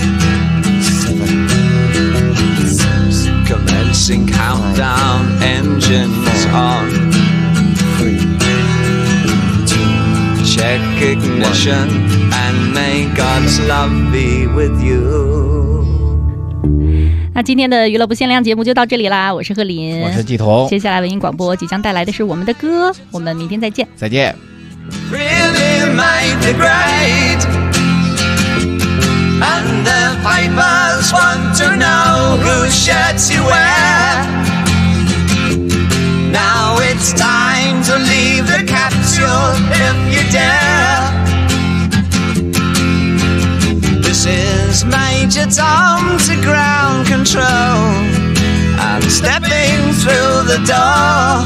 Commencing countdown, engines on. 3, 2, check ignition and may God's love be with you. 那今天的娱乐不限量节目就到这里啦，我是贺林， 我是季彤。 接下来文艺广播即将带来的是我们的歌，我们明天再见。 再见。 Really made the grade. And the pipers want to know whose shirts you wear. Now it's time to leave the capsule if you dare. This is Major Tom to ground control. I'm stepping through the door.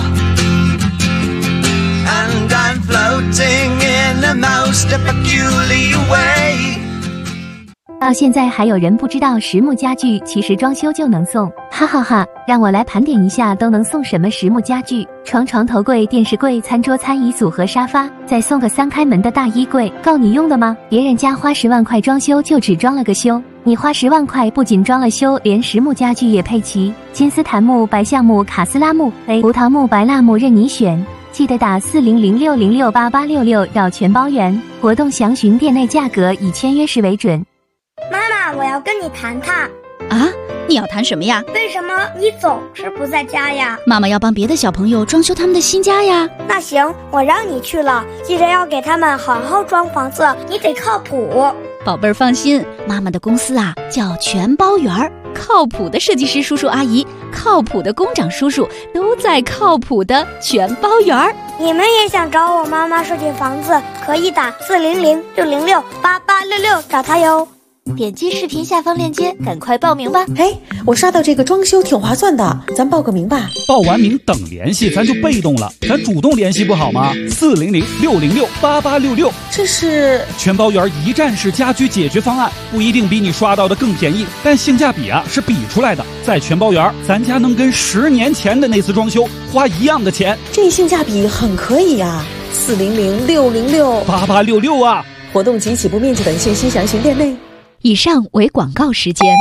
And I'm floating in a most peculiar way. 到现在还有人不知道实木家具其实装修就能送，哈哈哈！让我来盘点一下都能送什么实木家具：床、头柜、电视柜、餐桌、餐椅组和沙发，再送个3开门的大衣柜，够你用的吗？别人家花10万块装修就只装了个修，你花10万块不仅装了修，连实木家具也配齐，金丝檀木、白橡木、卡斯拉木、葡萄木、白蜡木任你选。记得打4006068866要全包圆，活动详询店内价格，以签约时为准。 妈妈，我要跟你谈谈。 啊，你要谈什么呀？ 为什么你总是不在家呀？ 妈妈要帮别的小朋友装修他们的新家呀。 那行，我让你去了，记得要给他们好好装房子，你得靠谱。 宝贝儿放心，妈妈的公司啊叫全包圆儿，靠谱的设计师叔叔阿姨，靠谱的工长叔叔都在靠谱的全包圆儿。 你们也想找我妈妈设计房子，可以打4006068866找她哟。 点击视频下方链接，赶快报名吧。 嘿，我刷到这个装修挺划算的，咱报个名吧。 报完名等联系，咱就被动了，咱主动联系不好吗？400-606-8866， 这是全包圆一站式家居解决方案，不一定比你刷到的更便宜，但性价比是比出来的。在全包圆，咱家能跟10年前的那次装修花一样的钱， 这性价比很可以啊。400-606-8866 啊！ 活动及起步面积等信息详询店内。 以上为广告时间。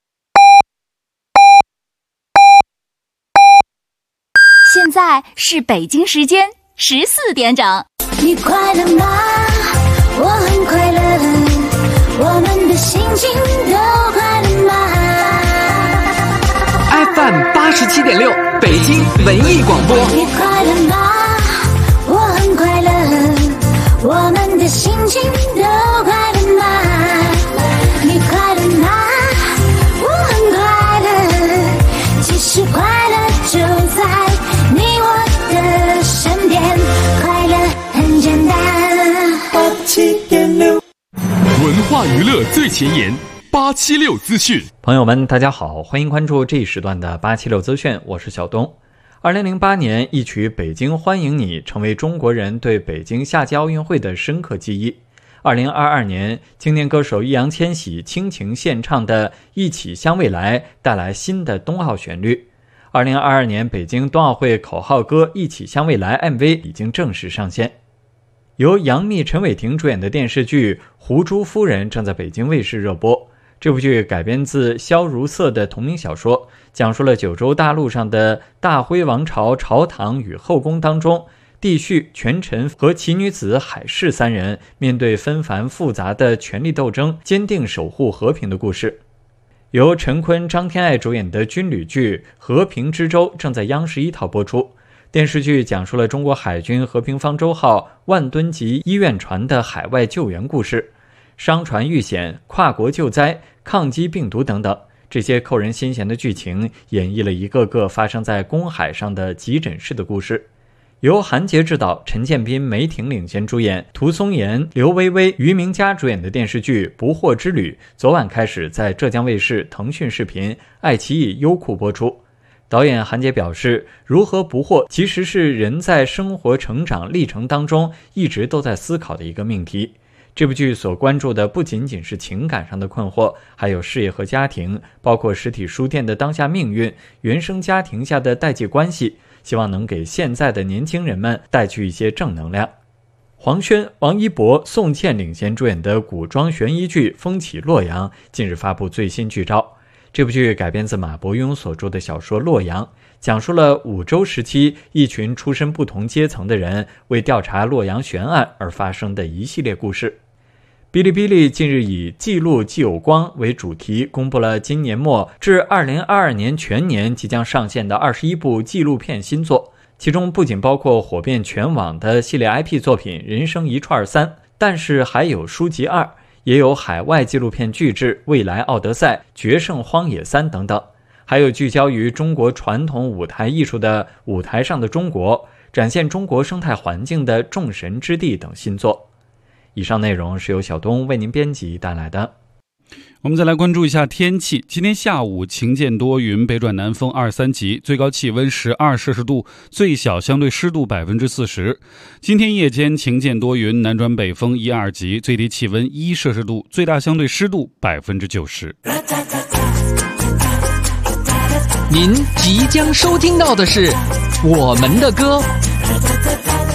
现在是北京时间14点整。 你快乐吗？我很快乐，我们的心情都快乐吗？ FM 87.6，北京文艺广播。 你快乐吗？我很快乐，我们的心情都快乐吗？你快乐吗？我很快乐，其实快乐就在你我的身边，快乐很简单。87.6， 文化娱乐最前沿，876资讯。 朋友们，大家好，欢迎关注这一时段的876资讯，我是小东。2008年，一曲《北京欢迎你》成为中国人对北京夏季奥运会的深刻记忆。2022年，青年歌手易烊千玺倾情献唱的《一起向未来》带来新的冬奥旋律。2022年北京冬奥会口号歌《一起向未来》MV 已经正式上线。由杨幂、陈伟霆主演的电视剧《胡珠夫人》正在北京卫视热播。这部剧改编自萧如瑟的同名小说，讲述了九州大陆上的大辉王朝朝堂与后宫当中，帝婿、权臣和奇女子海氏三人面对纷繁复杂的权力斗争，坚定守护和平的故事。由陈坤、张天爱主演的军旅剧《和平之舟》正在央视1套播出。电视剧讲述了中国海军和平方舟号万吨级医院船的海外救援故事。商船遇险、跨国救灾、抗击病毒等等，这些扣人心弦的剧情演绎了一个个发生在公海上的急诊室的故事。由韩杰执导，陈建斌、梅婷领衔主演，涂松岩、刘薇薇、于明佳主演的电视剧《不惑之旅》昨晚开始在浙江卫视、腾讯视频、爱奇艺、优酷播出。导演韩杰表示，如何不惑其实是人在生活成长历程当中一直都在思考的一个命题。这部剧所关注的不仅仅是情感上的困惑，还有事业和家庭，包括实体书店的当下命运，原生家庭下的代际关系，希望能给现在的年轻人们带去一些正能量。黄轩、王一博、宋茜领衔主演的古装悬疑剧《风起洛阳》近日发布最新剧照。这部剧改编自马伯庸所著的小说《洛阳》，讲述了5州时期一群出身不同阶层的人为调查洛阳悬案而发生的一系列故事。哔哩哔哩近日以记录既有光为主题，公布了今年末至2022年全年即将上线的21部纪录片新作，其中不仅包括火遍全网的系列 IP 作品《人生一串3》，但是还有书籍2，也有海外纪录片巨制《未来奥德赛》、《决胜荒野3》等等，还有聚焦于中国传统舞台艺术的《舞台上的中国》，展现中国生态环境的《众神之地》等新作。以上内容是由小东为您编辑带来的。 我们再来关注一下天气。今天下午晴见多云，北转南风2、3级，最高气温12摄氏度，最小相对湿度40%。今天夜间晴见多云，南转北风1、2级，最低气温1摄氏度，最大相对湿度90%。 您即将收听到的是我们的歌。